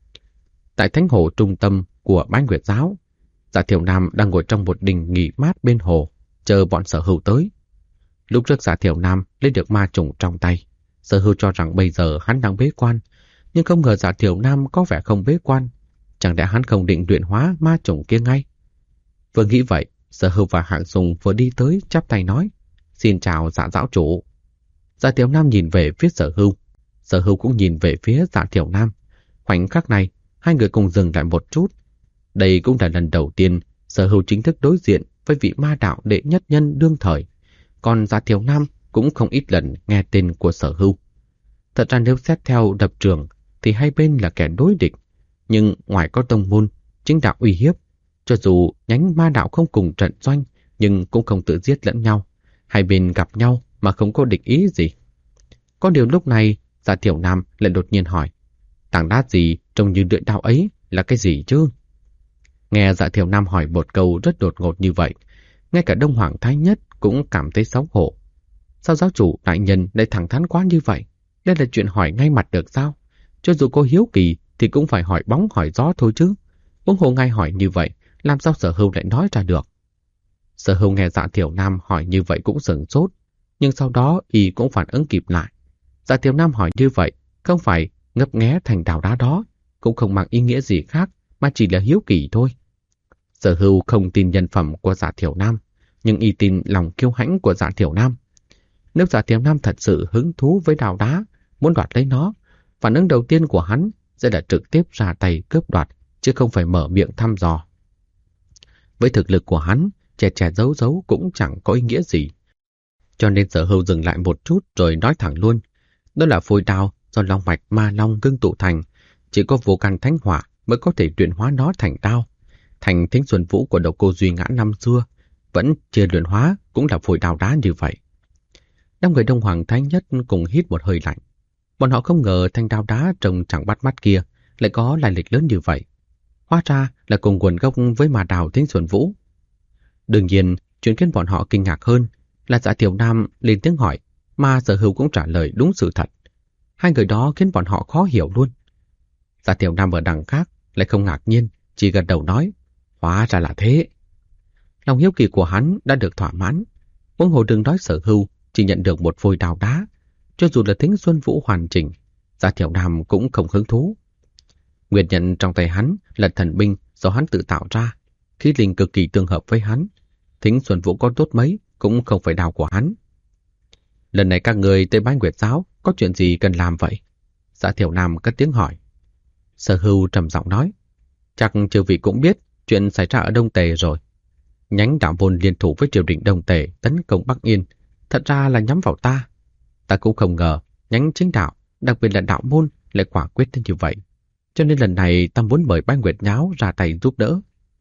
Tại Thánh Hồ trung tâm của Bái Nguyệt Giáo, Dạ Thiểu Nam đang ngồi trong một đình nghỉ mát bên hồ, chờ bọn Sở Hữu tới. Lúc trước Dạ Thiểu Nam lấy được ma trùng trong tay, Sở Hữu cho rằng bây giờ hắn đang bế quan, nhưng không ngờ Dạ Thiểu Nam có vẻ không bế quan. Chẳng lẽ hắn không định luyện hóa ma trùng kia ngay? Vừa nghĩ vậy, Sở Hữu và Hạng Sùng vừa đi tới chắp tay nói: "Xin chào Dạ giáo chủ." Dạ Thiểu Nam nhìn về phía Sở Hữu cũng nhìn về phía Dạ Thiểu Nam. Khoảnh khắc này, hai người cùng dừng lại một chút. Đây cũng là lần đầu tiên Sở Hữu chính thức đối diện với vị ma đạo đệ nhất nhân đương thời, còn Dạ Thiểu Nam cũng không ít lần nghe tên của Sở Hữu. Thật ra nếu xét theo lập trường thì hai bên là kẻ đối địch, nhưng ngoài có tông môn, chính đạo uy hiếp, cho dù nhánh ma đạo không cùng trận doanh nhưng cũng không tự giết lẫn nhau, hai bên gặp nhau mà không có địch ý gì. Có điều lúc này Dạ Thiểu Nam lại đột nhiên hỏi: "Tảng đá gì trông như lưỡi đao ấy là cái gì chứ?" Nghe Dạ Thiểu Nam hỏi một câu rất đột ngột như vậy, ngay cả Đông Hoàng Thái Nhất cũng cảm thấy xấu hổ. Sao giáo chủ đại nhân lại thẳng thắn quá như vậy? Đây là chuyện hỏi ngay mặt được sao? Cho dù có hiếu kỳ thì cũng phải hỏi bóng hỏi gió thôi chứ. Huống hồ ngay hỏi như vậy, làm sao Sở Hữu lại nói ra được? Sở Hữu nghe Dạ Thiểu Nam hỏi như vậy cũng sửng sốt, nhưng sau đó y cũng phản ứng kịp lại. Dạ Thiểu Nam hỏi như vậy không phải ngấp nghé thành đào đá đó, cũng không mang ý nghĩa gì khác, mà chỉ là hiếu kỳ thôi. Sở Hữu không tin nhân phẩm của Dạ Thiểu Nam, nhưng y tin lòng kiêu hãnh của Dạ Thiểu Nam. Nếu Dạ Thiểu Nam thật sự hứng thú với đào đá, muốn đoạt lấy nó, phản ứng đầu tiên của hắn sẽ là trực tiếp ra tay cướp đoạt, chứ không phải mở miệng thăm dò. Với thực lực của hắn, che che giấu giấu cũng chẳng có ý nghĩa gì. Cho nên Sở Hữu dừng lại một chút rồi nói thẳng luôn. Đó là phôi đao do long mạch ma long ngưng tụ thành, chỉ có vô căn thánh hỏa mới có thể luyện hóa nó thành đao. Thành Thính Xuân Vũ của Độc Cô Duy Ngã năm xưa vẫn chưa luyện hóa cũng là phôi đao đá như vậy. Đám người Đông Hoàng Thái Nhất cùng hít một hơi lạnh. Bọn họ không ngờ thanh đao đá trông chẳng bắt mắt kia lại có lai lịch lớn như vậy. Hóa ra là cùng nguồn gốc với ma đào Thính Xuân Vũ. Đương nhiên, chuyện khiến bọn họ kinh ngạc hơn là Dạ Thiểu Nam lên tiếng hỏi, mà Sở Hữu cũng trả lời đúng sự thật. Hai người đó khiến bọn họ khó hiểu luôn. Dạ Thiểu Nam ở đằng khác lại không ngạc nhiên, chỉ gật đầu nói: "Hóa ra là thế." Lòng hiếu kỳ của hắn đã được thỏa mãn. Huống hồ đừng nói Sở Hữu chỉ nhận được một phôi đào đá, cho dù là Thính Xuân Vũ hoàn chỉnh, Dạ Thiểu Nam cũng không hứng thú. Nguyên nhân trong tay hắn là thần binh do hắn tự tạo ra, khí linh cực kỳ tương hợp với hắn. Thính Xuân Vũ có tốt mấy cũng không phải đào của hắn. Lần này các người tới Bái Nguyệt Giáo có chuyện gì cần làm vậy? Dạ Thiểu Nam cất tiếng hỏi. Sở Hữu trầm giọng nói: "Chắc chư vị cũng biết chuyện xảy ra ở Đông Tề rồi. Nhánh đạo môn liên thủ với triều đình Đông Tề tấn công Bắc Yên, thật ra là nhắm vào ta. Ta cũng không ngờ nhánh chính đạo, đặc biệt là đạo môn lại quả quyết đến như vậy. Cho nên lần này ta muốn mời Bái Nguyệt Giáo ra tay giúp đỡ."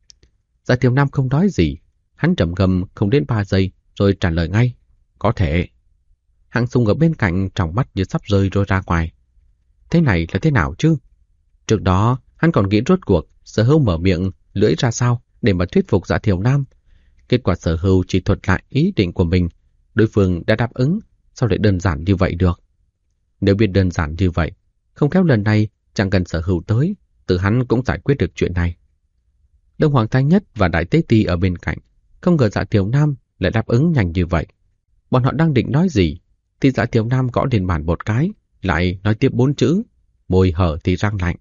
Dạ Thiểu Nam không nói gì, hắn trầm ngâm không đến 3 giây rồi trả lời ngay: "Có thể." Hạng Sùng ở bên cạnh tròng mắt như sắp rơi rồi ra ngoài. Thế này là thế nào chứ? Trước đó hắn còn nghĩ rốt cuộc Sở Hữu mở miệng lưỡi ra sao để mà thuyết phục Dạ Thiểu Nam. Kết quả Sở Hữu chỉ thuật lại ý định của mình, đối phương đã đáp ứng, sao lại đơn giản như vậy được? Nếu biết đơn giản như vậy, không khéo lần này chẳng cần Sở Hữu tới, tự hắn cũng giải quyết được chuyện này. Đông Hoàng Thái Nhất và Đại Tế Ti ở bên cạnh, không ngờ Dạ Thiểu Nam lại đáp ứng nhanh như vậy. Bọn họ đang định nói gì thì Dạ Thiểu Nam gõ lên bàn một cái, lại nói tiếp 4 chữ, môi hở thì răng lạnh.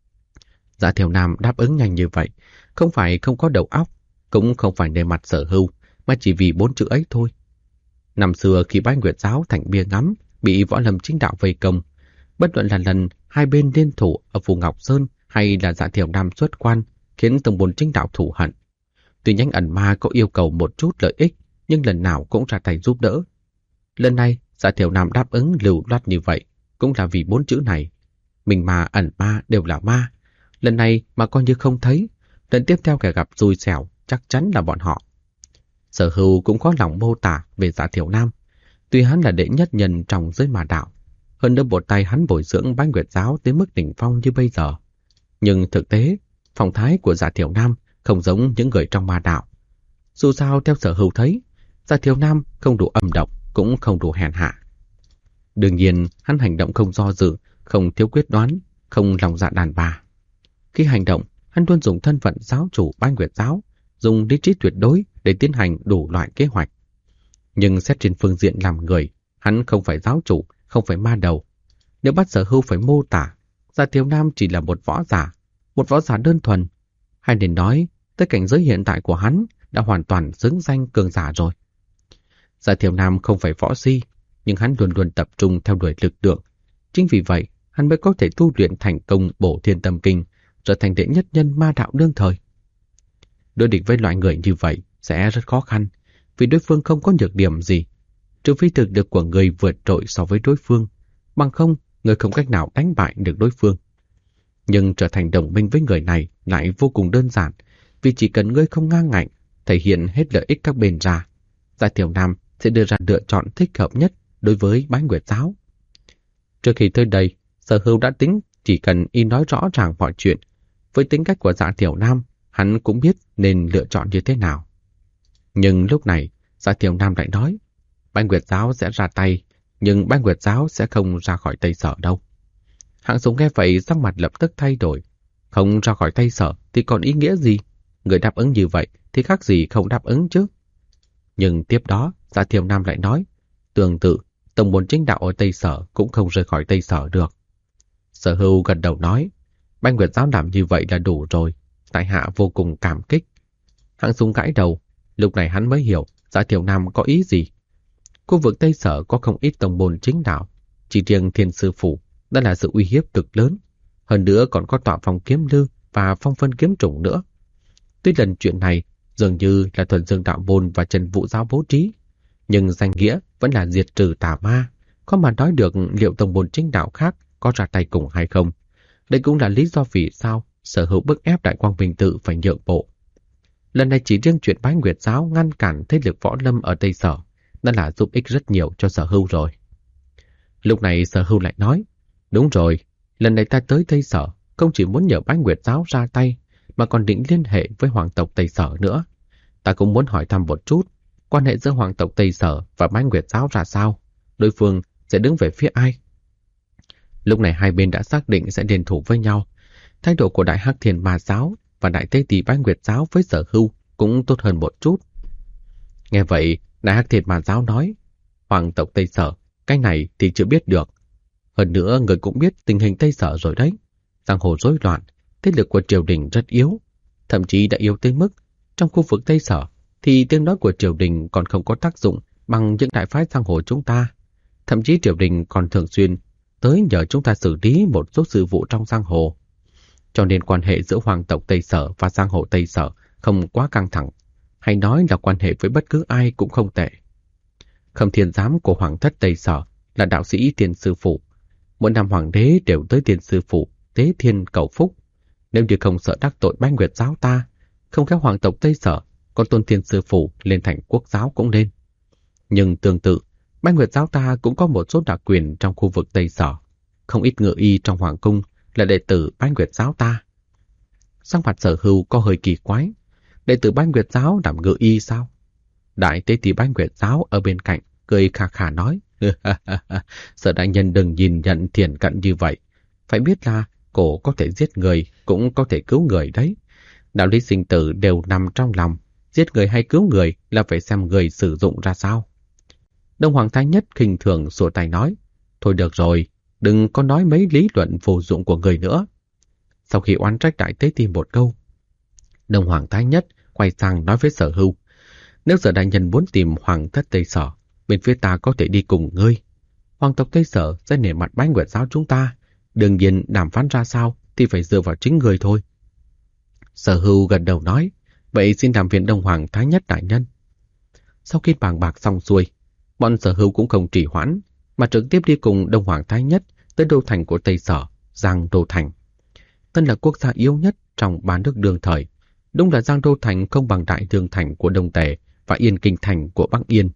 Dạ Thiểu Nam đáp ứng nhanh như vậy, không phải không có đầu óc, cũng không phải nề mặt Sở Hữu, mà chỉ vì 4 chữ ấy thôi. Năm xưa khi Bái Nguyệt giáo thành bia ngắm, bị Võ Lâm Chính Đạo vây công, bất luận là lần hai bên liên thủ ở Phù Ngọc Sơn hay là Dạ Thiểu Nam xuất quan, khiến tông môn Chính Đạo thù hận. Tuy nhánh ẩn ma có yêu cầu một chút lợi ích, nhưng lần nào cũng ra tay giúp đỡ. Lần này, Dạ Thiểu Nam đáp ứng lưu loát như vậy, cũng là vì 4 chữ này. Mình ma ẩn ma đều là ma. Lần này mà coi như không thấy, lần tiếp theo kẻ gặp xui xẻo chắc chắn là bọn họ. Sở Hưu cũng có lòng mô tả về Dạ Thiểu Nam. Tuy hắn là đệ nhất nhân trong giới ma đạo, hơn nữa một tay hắn bồi dưỡng Bái Nguyệt giáo tới mức đỉnh phong như bây giờ. Nhưng thực tế, phong thái của Dạ Thiểu Nam không giống những người trong ma đạo. Dù sao theo Sở Hưu thấy, Dạ Thiểu Nam không đủ âm độc, cũng không đủ hèn hạ. Đương nhiên, hắn hành động không do dự, không thiếu quyết đoán, không lòng dạ đàn bà. Khi hành động, hắn luôn dùng thân phận giáo chủ Bái Nguyệt giáo, dùng lý trí tuyệt đối để tiến hành đủ loại kế hoạch. Nhưng xét trên phương diện làm người, hắn không phải giáo chủ, không phải ma đầu. Nếu bắt Sở Hưu phải mô tả, Dạ Thiểu Nam chỉ là một võ giả đơn thuần. Hay nên nói, tới cảnh giới hiện tại của hắn đã hoàn toàn xứng danh cường giả rồi. Dạ Thiểu Nam không phải võ si, nhưng hắn luôn luôn tập trung theo đuổi lực lượng. Chính vì vậy, hắn mới có thể tu luyện thành công Bổ Thiên Tâm Kinh, trở thành đệ nhất nhân ma đạo đương thời. Đối địch với loại người như vậy sẽ rất khó khăn, vì đối phương không có nhược điểm gì, trừ phi thực lực của người vượt trội so với đối phương, bằng không người không cách nào đánh bại được đối phương. Nhưng trở thành đồng minh với người này lại vô cùng đơn giản, vì chỉ cần ngươi không ngang ngạnh, thể hiện hết lợi ích các bên ra, Dạ Thiểu Nam sẽ đưa ra lựa chọn thích hợp nhất đối với Bái Nguyệt giáo. Trước khi tới đây, Sở Hưu đã tính chỉ cần y nói rõ ràng mọi chuyện. Với tính cách của Dạ Thiểu Nam, hắn cũng biết nên lựa chọn như thế nào. Nhưng lúc này, Dạ Thiểu Nam lại nói, Bái Nguyệt giáo sẽ ra tay, nhưng Bái Nguyệt giáo sẽ không ra khỏi Tây Sở đâu. Hạng Sùng nghe vậy sắc mặt lập tức thay đổi. Không ra khỏi Tây Sở thì còn ý nghĩa gì? Người đáp ứng như vậy thì khác gì không đáp ứng chứ? Nhưng tiếp đó, Dạ Thiểu Nam lại nói, tương tự, tông môn Chính Đạo ở Tây Sở cũng không rời khỏi Tây Sở được. Sở Hưu gật đầu nói, Bái Nguyệt giáo làm như vậy là đủ rồi, tại hạ vô cùng cảm kích. Hạng Sùng gãi đầu, lúc này hắn mới hiểu Dạ Thiểu Nam có ý gì. Khu vực Tây Sở có không ít tông môn Chính Đạo, chỉ riêng Thiên Sư Phủ đã là sự uy hiếp cực lớn, hơn nữa còn có tọa phong kiếm lư và phong phân kiếm trùng nữa. Tuy lần chuyện này dường như là Thuần Dương Đạo môn và Trần Vũ giáo bố trí, nhưng danh nghĩa vẫn là diệt trừ tà ma, khó mà nói được liệu tông môn Chính Đạo khác có ra tay cùng hay không. Đây cũng là lý do vì sao Sở Hữu bức ép Đại Quang Minh Tự phải nhượng bộ. Lần này chỉ riêng chuyện Bái Nguyệt giáo ngăn cản thế lực võ lâm ở Tây Sở đã là giúp ích rất nhiều cho Sở Hữu rồi. Lúc này Sở Hữu lại nói, đúng rồi, lần này ta tới Tây Sở không chỉ muốn nhờ Bái Nguyệt giáo ra tay, mà còn định liên hệ với hoàng tộc Tây Sở nữa. Ta cũng muốn hỏi thăm một chút, quan hệ giữa hoàng tộc Tây Sở và Bái Nguyệt giáo ra sao? Đối phương sẽ đứng về phía ai? Lúc này hai bên đã xác định sẽ liên thủ với nhau. Thái độ của Đại Hắc Thiền Ma giáo và Đại Tế Tỳ Bái Nguyệt giáo với Sở Hưu cũng tốt hơn một chút. Nghe vậy, Đại Hắc Thiền Ma giáo nói, hoàng tộc Tây Sở, cái này thì chưa biết được. Hơn nữa người cũng biết tình hình Tây Sở rồi đấy. Giang hồ rối loạn, thế lực của triều đình rất yếu, thậm chí đã yếu tới mức trong khu vực Tây Sở thì tiếng nói của triều đình còn không có tác dụng bằng những đại phái giang hồ chúng ta. Thậm chí triều đình còn thường xuyên tới nhờ chúng ta xử lý một số sự vụ trong giang hồ. Cho nên quan hệ giữa hoàng tộc Tây Sở và giang hồ Tây Sở không quá căng thẳng, hay nói là quan hệ với bất cứ ai cũng không tệ. Khâm Thiên giám của hoàng thất Tây Sở là đạo sĩ Thiên Sư Phụ. Mỗi năm hoàng đế đều tới Thiên Sư Phụ tế thiên cầu phúc. Nếu như không sợ đắc tội Bái Nguyệt giáo ta, không khéo hoàng tộc Tây Sở còn tôn Thiên Sư Phụ lên thành quốc giáo cũng nên. Nhưng tương tự, Bái Nguyệt giáo ta cũng có một số đặc quyền trong khu vực Tây Sở. Không ít ngự y trong hoàng cung là đệ tử Bái Nguyệt giáo ta. Sắc mặt Sở Hưu có hơi kỳ quái. Đệ tử Bái Nguyệt giáo làm ngự y sao? Đại Tế Tỳ Bái Nguyệt giáo ở bên cạnh cười khà khà nói, Sở đại nhân đừng nhìn nhận thiển cận như vậy. Phải biết là cổ có thể giết người, cũng có thể cứu người đấy. Đạo lý sinh tử đều nằm trong lòng. Giết người hay cứu người là phải xem người sử dụng ra sao. Đông Hoàng Thái Nhất khinh thường xua tay nói, thôi được rồi, đừng có nói mấy lý luận vô dụng của người nữa. Sau khi oán trách Đại Tế Tỳ một câu, Đông Hoàng Thái Nhất quay sang nói với Sở Hưu, nếu Sở đại nhân muốn tìm hoàng thất Tây Sở, bên phía ta có thể đi cùng ngươi. Hoàng tộc Tây Sở sẽ nể mặt Bái Nguyệt giáo chúng ta. Đương nhiên đàm phán ra sao thì phải dựa vào chính người thôi. Sở Hưu gật đầu nói, vậy xin làm phiền Đông Hoàng Thái Nhất đại nhân. Sau khi bàn bạc xong xuôi, bọn Sở Hưu cũng không trì hoãn, mà trực tiếp đi cùng Đông Hoàng Thái Nhất tới đô thành của Tây Sở, Giang Đô Thành. Tân là quốc gia yếu nhất trong ba nước đương thời. Đúng là Giang Đô Thành không bằng Đại Thương Thành của Đông Tề và Yên Kinh Thành của Bắc Yên.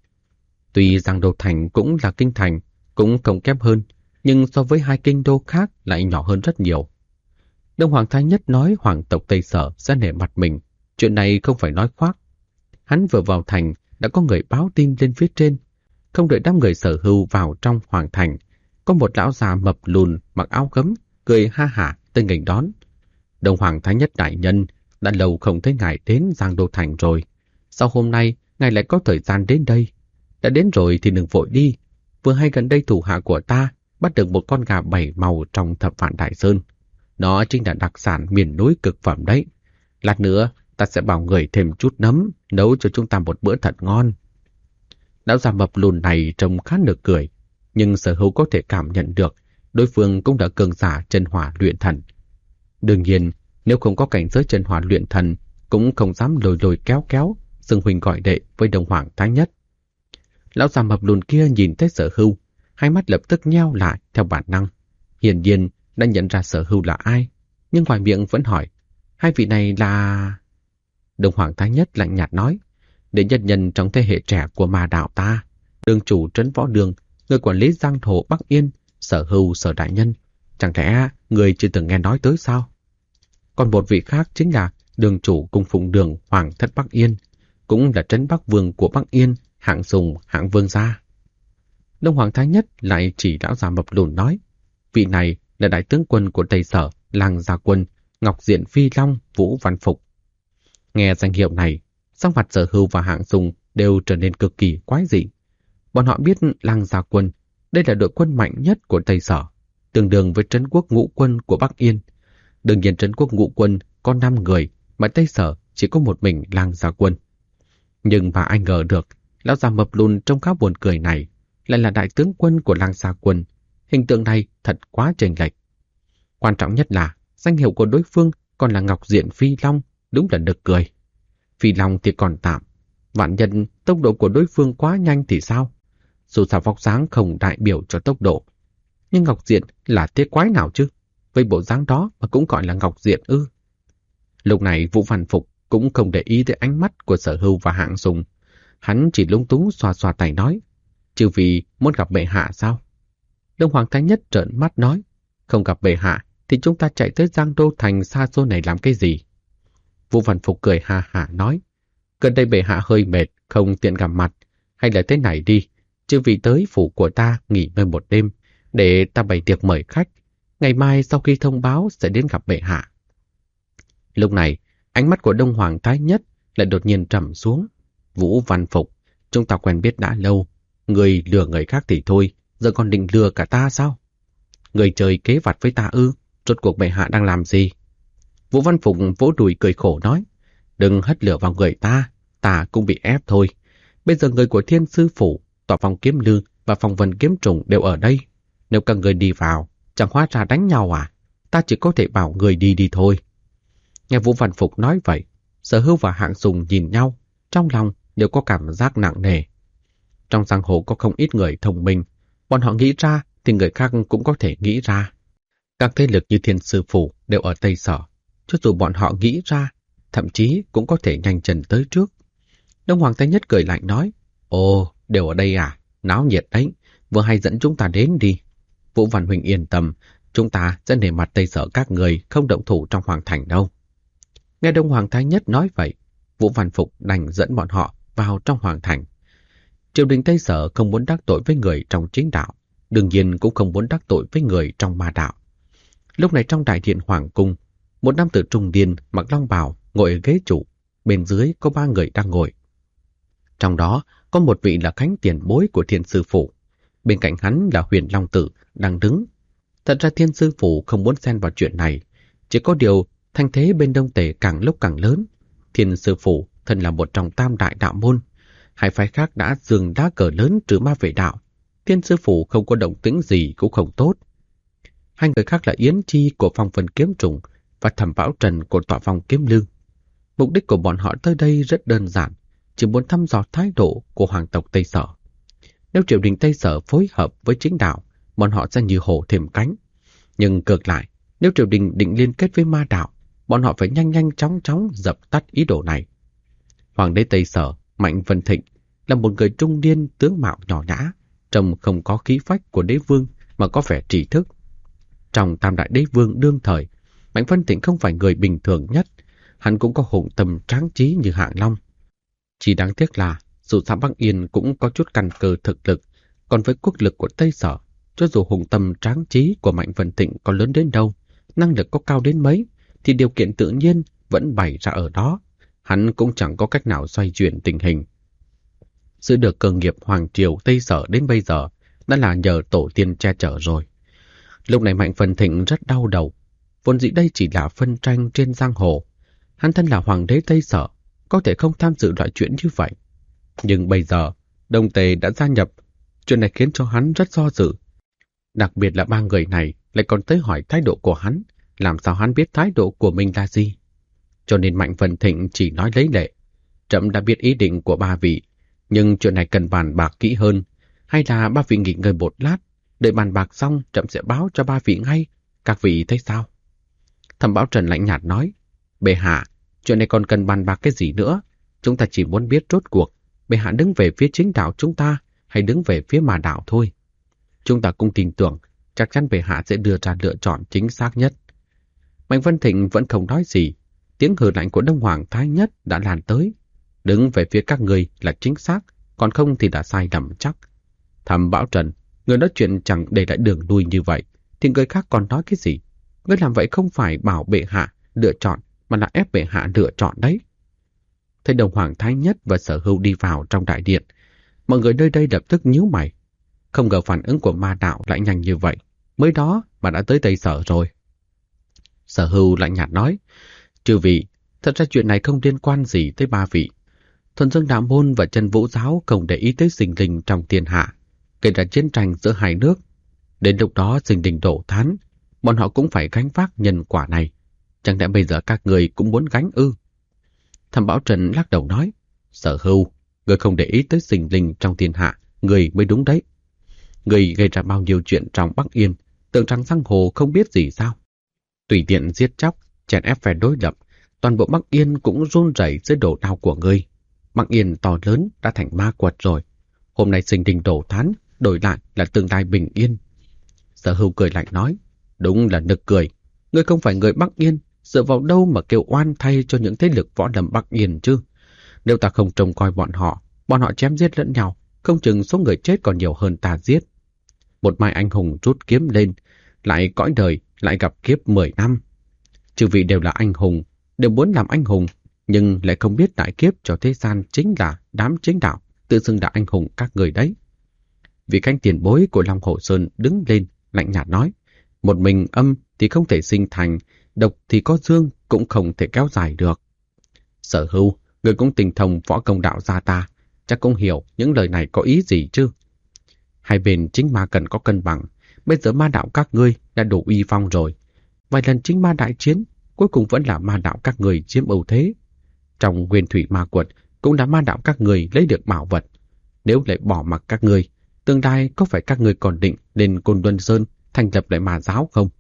Tuy Giang Đô Thành cũng là kinh thành, cũng không kém hơn, nhưng so với hai kinh đô khác lại nhỏ hơn rất nhiều. Đông Hoàng Thái Nhất nói hoàng tộc Tây Sở sẽ nể mặt mình, chuyện này không phải nói khoác. Hắn vừa vào thành đã có người báo tin lên phía trên, không đợi đám người Sở Hưu vào trong hoàng thành, có một lão già mập lùn mặc áo gấm, cười ha hả tới nghênh đón. Đông Hoàng Thái Nhất đại nhân, đã lâu không thấy ngài đến Giang Đô Thành rồi. Sao hôm nay ngài lại có thời gian đến đây? Đã đến rồi thì đừng vội đi. Vừa hay gần đây thủ hạ của ta bắt được một con gà 7 màu trong Thập Vạn Đại Sơn. Nó chính là đặc sản miền núi cực phẩm đấy. Lát nữa ta sẽ bảo người thêm chút nấm, nấu cho chúng ta một bữa thật ngon. Lão già mập lùn này trông khá nực cười, nhưng Sở Hữu có thể cảm nhận được đối phương cũng đã cường giả chân hỏa luyện thần. Đương nhiên, nếu không có cảnh giới chân hỏa luyện thần, cũng không dám lôi lôi kéo kéo, xưng huynh gọi đệ với Đông Hoàng Thái Nhất. Lão già mập lùn kia nhìn thấy Sở Hữu, hai mắt lập tức nheo lại theo bản năng. Hiển nhiên đã nhận ra Sở Hữu là ai, nhưng ngoài miệng vẫn hỏi, hai vị này là... Đông Hoàng Thái Nhất lạnh nhạt nói, để nhân nhân trong thế hệ trẻ của ma đạo ta, đường chủ trấn Võ Đường, người quản lý giang thổ Bắc Yên, Sở Hữu Sở đại nhân, chẳng lẽ người chưa từng nghe nói tới sao? Còn một vị khác chính là đường chủ cung phụng đường Hoàng thất Bắc Yên, cũng là trấn Bắc Vương của Bắc Yên, Hạng Sùng, Hạng Vương gia. Đông Hoàng Thái Nhất lại chỉ lão già mập lùn nói, vị này là đại tướng quân của Tây Sở, Lang Gia Quân, Ngọc Diện Phi Long, Vũ Văn Phục. Nghe danh hiệu này, sắc mặt Sở Hữu và Hạng Sùng đều trở nên cực kỳ quái dị. Bọn họ biết Lang Gia Quân, đây là đội quân mạnh nhất của Tây Sở, tương đương với trấn quốc ngũ quân của Bắc Yên. Đương nhiên trấn quốc ngũ quân có 5 người, mà Tây Sở chỉ có một mình Lang Gia Quân. Nhưng mà ai ngờ được, lão già mập lùn trông khá buồn cười này lại là đại tướng quân của Lang Gia Quân. Hình tượng này thật quá chênh lệch. Quan trọng nhất là danh hiệu của đối phương còn là Ngọc Diện Phi Long, đúng là nực cười. Phi Long thì còn tạm, vạn nhân tốc độ của đối phương quá nhanh thì sao? Dù sao vóc dáng không đại biểu cho tốc độ. Nhưng Ngọc Diện là thế quái nào chứ? Với bộ dáng đó mà cũng gọi là Ngọc Diện ư? Lúc này Vũ Văn Phục cũng không để ý tới ánh mắt của Sở Hữu và Hạng Sùng. Hắn chỉ lúng túng xoa xoa tay nói, chư vị muốn gặp bệ hạ sao? Đông Hoàng Thái Nhất trợn mắt nói, không gặp bệ hạ thì chúng ta chạy tới Giang Đô Thành xa xôi này làm cái gì? Vũ Văn Phục cười ha hả nói, gần đây bệ hạ hơi mệt, không tiện gặp mặt, hay là thế này đi, chư vị tới phủ của ta nghỉ ngơi một đêm, để ta bày tiệc mời khách, ngày mai sau khi thông báo sẽ đến gặp bệ hạ. Lúc này, ánh mắt của Đông Hoàng Thái Nhất lại đột nhiên trầm xuống. Vũ Văn Phục, chúng ta quen biết đã lâu, người lừa người khác thì thôi, giờ còn định lừa cả ta sao? Người chơi kế vặt với ta ư? Rốt cuộc bệ hạ đang làm gì? Vũ Văn Phục vỗ đùi cười khổ nói, đừng hất lửa vào người ta cũng bị ép thôi. Bây giờ người của Thiên Sư Phủ, Tòa Phòng Kiếm Lư và Phòng Vân Kiếm Trùng đều ở đây. Nếu các người đi vào, chẳng hóa ra đánh nhau à? Ta chỉ có thể bảo người đi thôi. Nghe Vũ Văn Phục nói vậy, Sở Hữu và Hạng Sùng nhìn nhau, trong lòng đều có cảm giác nặng nề. Trong giang hồ có không ít người thông minh, bọn họ nghĩ ra thì người khác cũng có thể nghĩ ra. Các thế lực như Thiên Sư Phủ đều ở Tây Sở, cho dù bọn họ nghĩ ra, thậm chí cũng có thể nhanh chân tới trước. Đông Hoàng Thái Nhất cười lạnh nói, ồ, đều ở đây à? Náo nhiệt đấy, vừa hay dẫn chúng ta đến đi. Vũ Văn Huynh yên tâm, chúng ta sẽ nể mặt Tây Sở các người không động thủ trong hoàng thành đâu. Nghe Đông Hoàng Thái Nhất nói vậy, Vũ Văn Phục đành dẫn bọn họ vào trong hoàng thành. Triều đình Tây Sở không muốn đắc tội với người trong chính đạo, đương nhiên cũng không muốn đắc tội với người trong ma đạo. Lúc này trong đại điện hoàng cung, một nam tử trung niên mặc long bào ngồi ở ghế chủ, bên dưới có 3 người đang ngồi. Trong đó có một vị là Khánh tiền bối của Thiên Sư Phủ, bên cạnh hắn là Huyền Long Tử đang đứng. Thật ra Thiên Sư Phủ không muốn xen vào chuyện này, chỉ có điều thanh thế bên Đông Tề càng lúc càng lớn. Thiên Sư Phủ thân là một trong tam đại đạo môn, Hai phái khác đã giương đá cờ lớn trừ ma vệ đạo. Thiên sư phụ không có động tĩnh gì cũng không tốt. Hai người khác là Yến Chi của Phong Vân Kiếm Trùng và Thẩm Bảo Trần của Tọa Phong Kiếm Lương. Mục đích của bọn họ tới đây rất đơn giản, chỉ muốn thăm dò thái độ của hoàng tộc Tây Sở. Nếu triều đình Tây Sở phối hợp với chính đạo, bọn họ sẽ như hổ thêm cánh. Nhưng ngược lại, nếu triều đình định liên kết với ma đạo, bọn họ phải nhanh nhanh chóng chóng dập tắt ý đồ này. Hoàng đế Tây Sở, Mạnh Vân Thịnh, là một người trung niên tướng mạo nhỏ nhã, trông không có khí phách của đế vương mà có vẻ trí thức. Trong tam đại đế vương đương thời, Mạnh Vân Thịnh không phải người bình thường nhất, hắn cũng có hùng tâm tráng trí như Hạng Long. Chỉ đáng tiếc là, dù xã Bắc Yên cũng có chút căn cơ thực lực, còn với quốc lực của Tây Sở, cho dù hùng tâm tráng trí của Mạnh Vân Thịnh có lớn đến đâu, năng lực có cao đến mấy, thì điều kiện tự nhiên vẫn bày ra ở đó, hắn cũng chẳng có cách nào xoay chuyển tình hình. Giữ được cơ nghiệp Hoàng Triều Tây Sở đến bây giờ đã là nhờ tổ tiên che chở rồi. Lúc này Mạnh Vân Thịnh rất đau đầu, vốn dĩ đây chỉ là phân tranh trên giang hồ. Hắn thân là hoàng đế Tây Sở, có thể không tham dự loại chuyện như vậy. Nhưng bây giờ, Đông Tề đã gia nhập, chuyện này khiến cho hắn rất do dự. Đặc biệt là ba người này lại còn tới hỏi thái độ của hắn, làm sao hắn biết thái độ của mình là gì. Cho nên Mạnh Vân Thịnh chỉ nói lấy lệ. Trẫm đã biết ý định của ba vị, nhưng chuyện này cần bàn bạc kỹ hơn, hay là ba vị nghỉ ngơi một lát, đợi bàn bạc xong trẫm sẽ báo cho ba vị ngay, các vị thấy sao? Thẩm Bảo Trần lạnh nhạt nói, bệ hạ, chuyện này còn cần bàn bạc cái gì nữa, chúng ta chỉ muốn biết rốt cuộc, bệ hạ đứng về phía chính đạo chúng ta hay đứng về phía ma đạo thôi. Chúng ta cũng tin tưởng, chắc chắn bệ hạ sẽ đưa ra lựa chọn chính xác nhất. Mạnh Vân Thịnh vẫn không nói gì, tiếng hừ lạnh của Đông Hoàng Thái Nhất đã lan tới. Đứng về phía các người là chính xác, còn không thì đã sai lầm chắc. Thẩm Bảo Trần, người nói chuyện chẳng để lại đường lui như vậy, thì người khác còn nói cái gì? Người làm vậy không phải bảo bệ hạ lựa chọn, mà là ép bệ hạ lựa chọn đấy. Thấy Đông Hoàng Thái Nhất và Sở Hưu đi vào trong đại điện, mọi người nơi đây lập tức nhíu mày. Không ngờ phản ứng của ma đạo lại nhanh như vậy, mới đó mà đã tới Tây Sở rồi. Sở Hưu lạnh nhạt nói, chư vị, thật ra chuyện này không liên quan gì tới ba vị. Thuần Dương Đạo Môn và Chân Vũ Giáo không để ý tới sinh linh trong thiên hạ, gây ra chiến tranh giữa hai nước. Đến lúc đó sinh linh đổ thán, bọn họ cũng phải gánh vác nhân quả này. Chẳng lẽ bây giờ các người cũng muốn gánh ư? Thẩm Bảo Trần lắc đầu nói, Sở Hưu, người không để ý tới sinh linh trong thiên hạ, người mới đúng đấy. Người gây ra bao nhiêu chuyện trong Bắc Yên, tưởng rằng giang hồ không biết gì sao? Tùy tiện giết chóc, chèn ép phe đối lập, toàn bộ Bắc Yên cũng run rẩy dưới đổ đao của ngươi. Bắc Yên to lớn đã thành ma quật rồi. Hôm nay sinh linh đổ thán, đổi lại là tương lai bình yên. Sở Hưu cười lạnh nói, đúng là nực cười. Ngươi không phải người Bắc Yên, dựa vào đâu mà kêu oan thay cho những thế lực võ lâm Bắc Yên chứ? Nếu ta không trông coi bọn họ chém giết lẫn nhau, không chừng số người chết còn nhiều hơn ta giết. Một mai anh hùng rút kiếm lên, lại cõi đời, lại gặp kiếp 10 năm. Chư vị đều là anh hùng, đều muốn làm anh hùng, nhưng lại không biết đại kiếp cho thế gian chính là đám chính đạo, tự xưng là anh hùng các người đấy. Vị Khanh tiền bối của Long Hồ Sơn đứng lên, lạnh nhạt nói, một mình âm thì không thể sinh thành, độc thì có dương cũng không thể kéo dài được. Sở Hưu, người cũng tinh thông võ công đạo gia ta, chắc cũng hiểu những lời này có ý gì chứ. Hai bên chính ma cần có cân bằng, bây giờ ma đạo các ngươi đã đủ uy phong rồi. Vài lần chính ma đại chiến, cuối cùng vẫn là ma đạo các người chiếm ưu thế. Trong Nguyên Thủy Ma Quật cũng là ma đạo các người lấy được bảo vật. Nếu lại bỏ mặc các người, tương lai có phải các người còn định lên Côn Luân Sơn thành lập lại ma giáo không?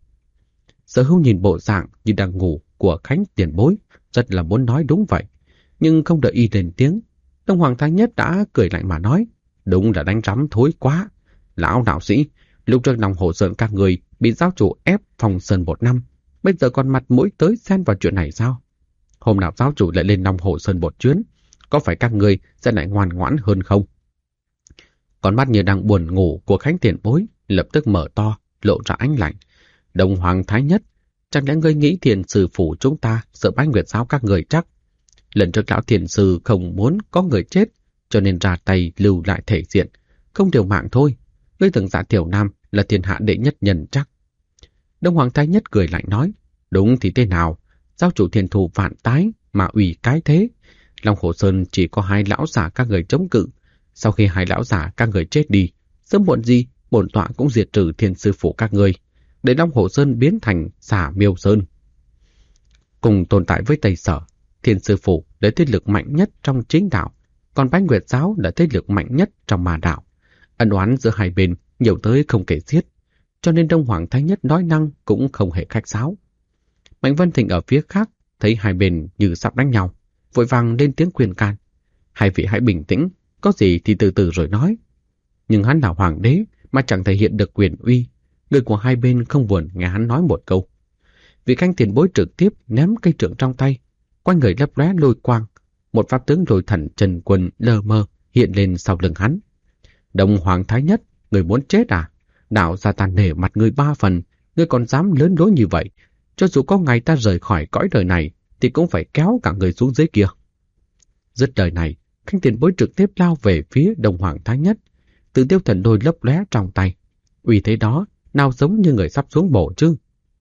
Sở Hưu nhìn bộ dạng như đang ngủ của Khánh tiền bối, rất là muốn nói đúng vậy, nhưng không đợi y lên tiếng. Đông Hoàng Thái Nhất đã cười lạnh mà nói, đúng là đánh rắm thối quá. Lão đạo sĩ, lúc trước Long Hồ Sơn các người bị giáo chủ ép phòng sơn 1 năm, bây giờ còn mặt mũi tới xen vào chuyện này sao? Hôm nào giáo chủ lại lên Long Hồ Sơn một chuyến, có phải các người sẽ lại ngoan ngoãn hơn không? Con mắt như đang buồn ngủ của Khánh tiền bối lập tức mở to, lộ ra ánh lạnh. Đông Hoàng Thái Nhất, chẳng lẽ ngươi nghĩ thiền sư phủ chúng ta sợ Bái Nguyệt giáo các người chắc? Lần trước lão thiền sư không muốn có người chết, cho nên ra tay lưu lại thể diện, không điều mạng thôi. Ngươi tưởng Dạ Thiểu Nam là thiên hạ đệ nhất nhân chắc? Đông Hoàng Thái Nhất cười lạnh nói, đúng thì thế nào? Giáo chủ thiền thủ vạn tái mà ủy cái thế, Long Hồ Sơn chỉ có 2 lão giả các người chống cự. Sau khi 2 lão giả các người chết đi, sớm muộn gì bổn tọa cũng diệt trừ Thiên sư phụ các ngươi, để Long Hồ Sơn biến thành Xà Miêu Sơn. Cùng tồn tại với Tây Sở, Thiên sư phụ là thế lực mạnh nhất trong chính đạo, còn Bái Nguyệt giáo là thế lực mạnh nhất trong ma đạo. Ân oán giữa hai bên nhiều tới không kể xiết, cho nên Đông Hoàng Thái Nhất nói năng cũng không hề khách sáo. Mạnh Vân Thịnh ở phía khác thấy hai bên như sắp đánh nhau, vội vàng lên tiếng khuyên can. Hai vị hãy bình tĩnh, có gì thì từ từ rồi nói. Nhưng hắn là hoàng đế mà chẳng thể hiện được quyền uy, người của hai bên không buồn nghe hắn nói một câu. Vị Khanh tiền bối trực tiếp ném cây trượng trong tay, quanh người lấp lóe lôi quang, một pháp tướng lôi thần Trần Quân lơ mơ hiện lên sau lưng hắn. Đông Hoàng Thái Nhất, người muốn chết à? Đạo gia ta nể mặt người 3 phần, ngươi còn dám lớn lối như vậy. Cho dù có ngày ta rời khỏi cõi đời này, thì cũng phải kéo cả người xuống dưới kia. Dứt lời này, Khanh tiền bối trực tiếp lao về phía Đông Hoàng Thái Nhất. Từ tiêu thần đôi lấp lóe trong tay. Uy thế đó, nào giống như người sắp xuống bổ chứ?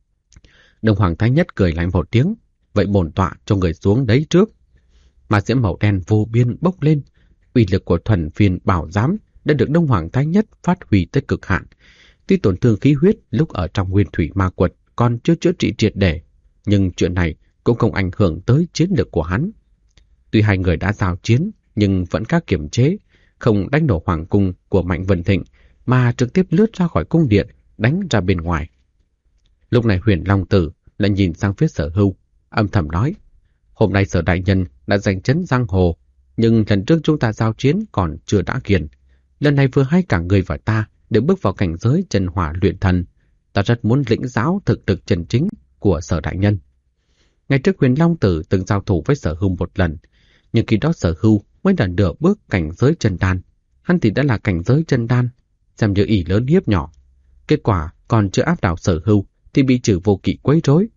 Đông Hoàng Thái Nhất cười lạnh một tiếng, vậy bổn tọa cho người xuống đấy trước. Mà diễm màu đen vô biên bốc lên, uy lực của thuần phiên bảo giám đã được Đông Hoàng Thái Nhất phát huy tới cực hạn. Tuy tổn thương khí huyết lúc ở trong nguyên thủy ma quật còn chưa chữa trị triệt để, nhưng chuyện này cũng không ảnh hưởng tới chiến lược của hắn. Tuy hai người đã giao chiến, nhưng vẫn các kiềm chế, không đánh nổ hoàng cung của Mạnh Vân Thịnh, mà trực tiếp lướt ra khỏi cung điện, đánh ra bên ngoài. Lúc này Huyền Long Tử lại nhìn sang phía Sở Hưu, âm thầm nói: hôm nay Sở đại nhân đã giành trấn giang hồ, nhưng lần trước chúng ta giao chiến còn chưa đã kiền. Lần này vừa hay cả người và ta đều bước vào cảnh giới chân hỏa luyện thần, ta rất muốn lĩnh giáo thực lực chân chính của Sở đại nhân. Ngày trước Huyền Long Tử từng giao thủ với Sở Hưu một lần, nhưng khi đó Sở Hưu mới đã nửa bước cảnh giới chân đan, hắn thì đã là cảnh giới chân đan, xem như ỷ lớn hiếp nhỏ. Kết quả còn chưa áp đảo Sở Hưu thì bị Trừ Vô Kỵ quấy rối.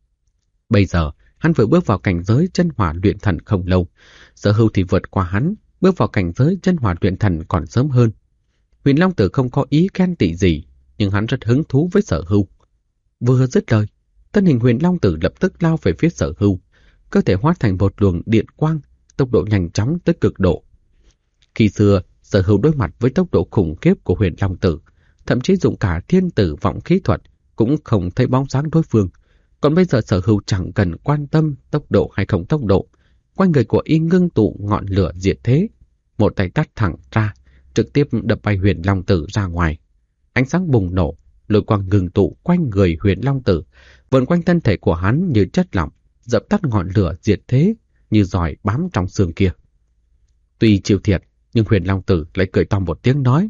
Bây giờ hắn vừa bước vào cảnh giới chân hỏa luyện thần không lâu, Sở Hưu thì vượt qua hắn, bước vào cảnh giới chân hỏa luyện thần còn sớm hơn. Huyền Long Tử không có ý ghen tị gì, nhưng hắn rất hứng thú với Sở Hưu. Vừa dứt lời, thân hình Huyền Long Tử lập tức lao về phía Sở Hưu, cơ thể hóa thành một luồng điện quang, tốc độ nhanh chóng tới cực độ. Khi xưa, Sở Hưu đối mặt với tốc độ khủng khiếp của Huyền Long Tử, thậm chí dùng cả thiên tử vọng khí thuật cũng không thấy bóng dáng đối phương. Còn bây giờ Sở Hưu chẳng cần quan tâm tốc độ hay không tốc độ, quanh người của y ngưng tụ ngọn lửa diệt thế, một tay tát thẳng ra, trực tiếp đập bay Huyền Long Tử ra ngoài. Ánh sáng bùng nổ, lôi quang ngừng tụ quanh người Huyền Long Tử, vần quanh thân thể của hắn như chất lỏng, dập tắt ngọn lửa diệt thế như giỏi bám trong xương kia. Tuy chịu thiệt, nhưng Huyền Long Tử lại cười to một tiếng nói: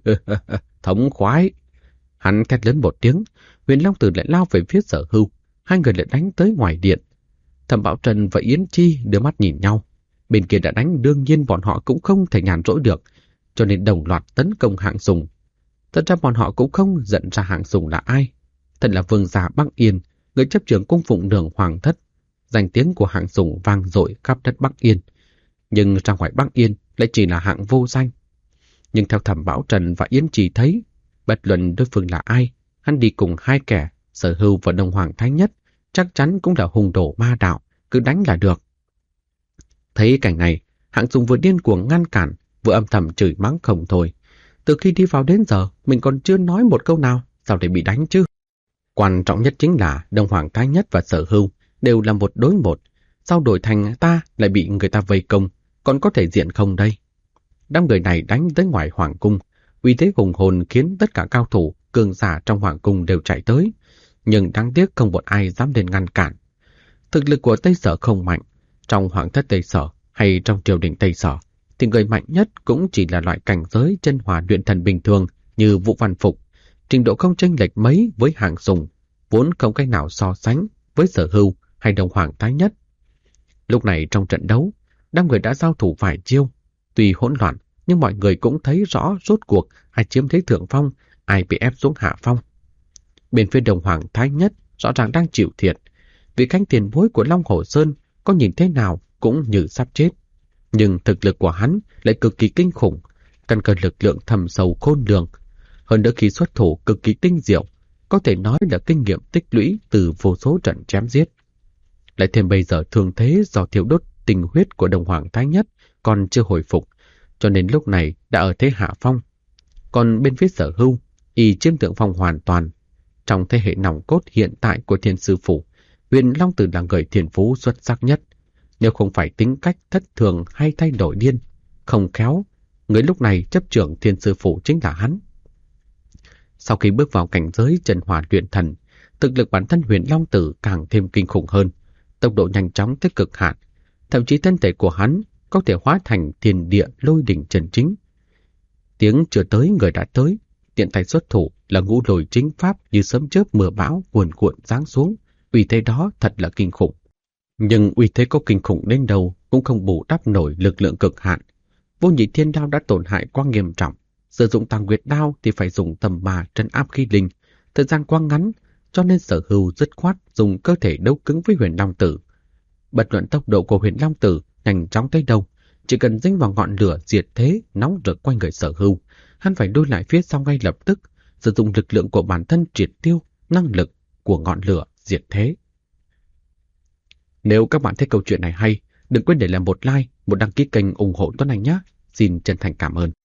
thống khoái. Hắn thét lớn một tiếng, Huyền Long Tử lại lao về phía Sở Hưu, hai người lại đánh tới ngoài điện. Thẩm Bảo Trần và Yến Chi đưa mắt nhìn nhau, bên kia đã đánh đương nhiên bọn họ cũng không thể nhàn rỗi được, cho nên đồng loạt tấn công Hạng Sùng. Thật ra bọn họ cũng không giận ra Hạng Sùng là ai, thật là vương gia Bắc Yên, người chấp trưởng cung phụng đường hoàng thất. Danh tiếng của Hạng Sùng vang dội khắp đất Bắc Yên, nhưng ra ngoài Bắc Yên lại chỉ là hạng vô danh. Nhưng theo Thẩm Bảo Trần và Yến Chi thấy, bất luận đối phương là ai, hắn đi cùng hai kẻ, Sở Hưu và Đông Hoàng Thái Nhất, chắc chắn cũng là hùng đồ ma đạo, cứ đánh là được. Thấy cảnh này, Hạng Sùng vừa điên cuồng ngăn cản, vừa âm thầm chửi mắng không thôi. Từ khi đi vào đến giờ, mình còn chưa nói một câu nào, sao để bị đánh chứ? Quan trọng nhất chính là Đông Hoàng Thái Nhất và Sở Hưu đều là một đối một, sao đổi thành ta lại bị người ta vây công, còn có thể diện không đây? Đám người này đánh tới ngoài hoàng cung, uy thế hùng hồn khiến tất cả cao thủ, cường giả trong hoàng cung đều chạy tới, nhưng đáng tiếc không một ai dám đến ngăn cản. Thực lực của Tây Sở không mạnh, trong hoàng thất Tây Sở hay trong triều đình Tây Sở, thì người mạnh nhất cũng chỉ là loại cảnh giới chân hỏa luyện thần bình thường như Vũ Văn Phục, trình độ không chênh lệch mấy với Hạng Sùng, vốn không cách nào so sánh với Sở Hưu hay Đông Hoàng Thái Nhất. Lúc này trong trận đấu, đám người đã giao thủ vài chiêu, tuy hỗn loạn nhưng mọi người cũng thấy rõ rốt cuộc ai chiếm thế thượng phong, ai bị ép xuống hạ phong. Bên phía Đông Hoàng Thái Nhất rõ ràng đang chịu thiệt, vì Khanh tiền bối của Long Hồ Sơn có nhìn thế nào cũng như sắp chết, nhưng thực lực của hắn lại cực kỳ kinh khủng, căn cơ lực lượng thầm sâu khôn lường, hơn nữa khi xuất thủ cực kỳ tinh diệu, có thể nói là kinh nghiệm tích lũy từ vô số trận chém giết. Lại thêm bây giờ thương thế do thiếu đốt tình huyết của Đông Hoàng Thái Nhất còn chưa hồi phục, cho nên lúc này đã ở thế hạ phong. Còn bên phía Sở Hưu, y chiếm thượng phong hoàn toàn. Trong thế hệ nòng cốt hiện tại của Thiên Sư Phủ, Huyền Long Tử là người thiên phú xuất sắc nhất. Nếu không phải tính cách thất thường hay thay đổi điên, không khéo, người lúc này chấp trưởng Thiên Sư Phủ chính là hắn. Sau khi bước vào cảnh giới Chân Hỏa luyện thần, thực lực bản thân Huyền Long Tử càng thêm kinh khủng hơn, tốc độ nhanh chóng tới cực hạn, thậm chí thân thể của hắn có thể hóa thành thiên địa lôi đỉnh chân chính. Tiếng chưa tới người đã tới, tiện tay xuất thủ là ngũ lôi chính pháp như sấm chớp mưa bão cuồn cuộn giáng xuống, uy thế đó thật là kinh khủng. Nhưng uy thế có kinh khủng đến đâu cũng không bù đắp nổi lực lượng cực hạn. Vô Nhị Thiên Đao đã tổn hại quá nghiêm trọng, sử dụng Tàng Nguyệt Đao thì phải dùng tầm mà trấn áp khí linh, thời gian quá ngắn, cho nên Sở Hưu dứt khoát dùng cơ thể đấu cứng với Huyền Long Tử. Bất luận tốc độ của Huyền Long Tử nhanh chóng tới đâu, chỉ cần dính vào ngọn lửa diệt thế nóng rực quanh người Sở Hưu, hắn phải đuổi lại phía sau ngay lập tức, sử dụng lực lượng của bản thân triệt tiêu năng lực của ngọn lửa diệt thế. Nếu các bạn thấy câu chuyện này hay, đừng quên để lại một like, một đăng ký kênh ủng hộ Tuấn Anh nhé. Xin chân thành cảm ơn.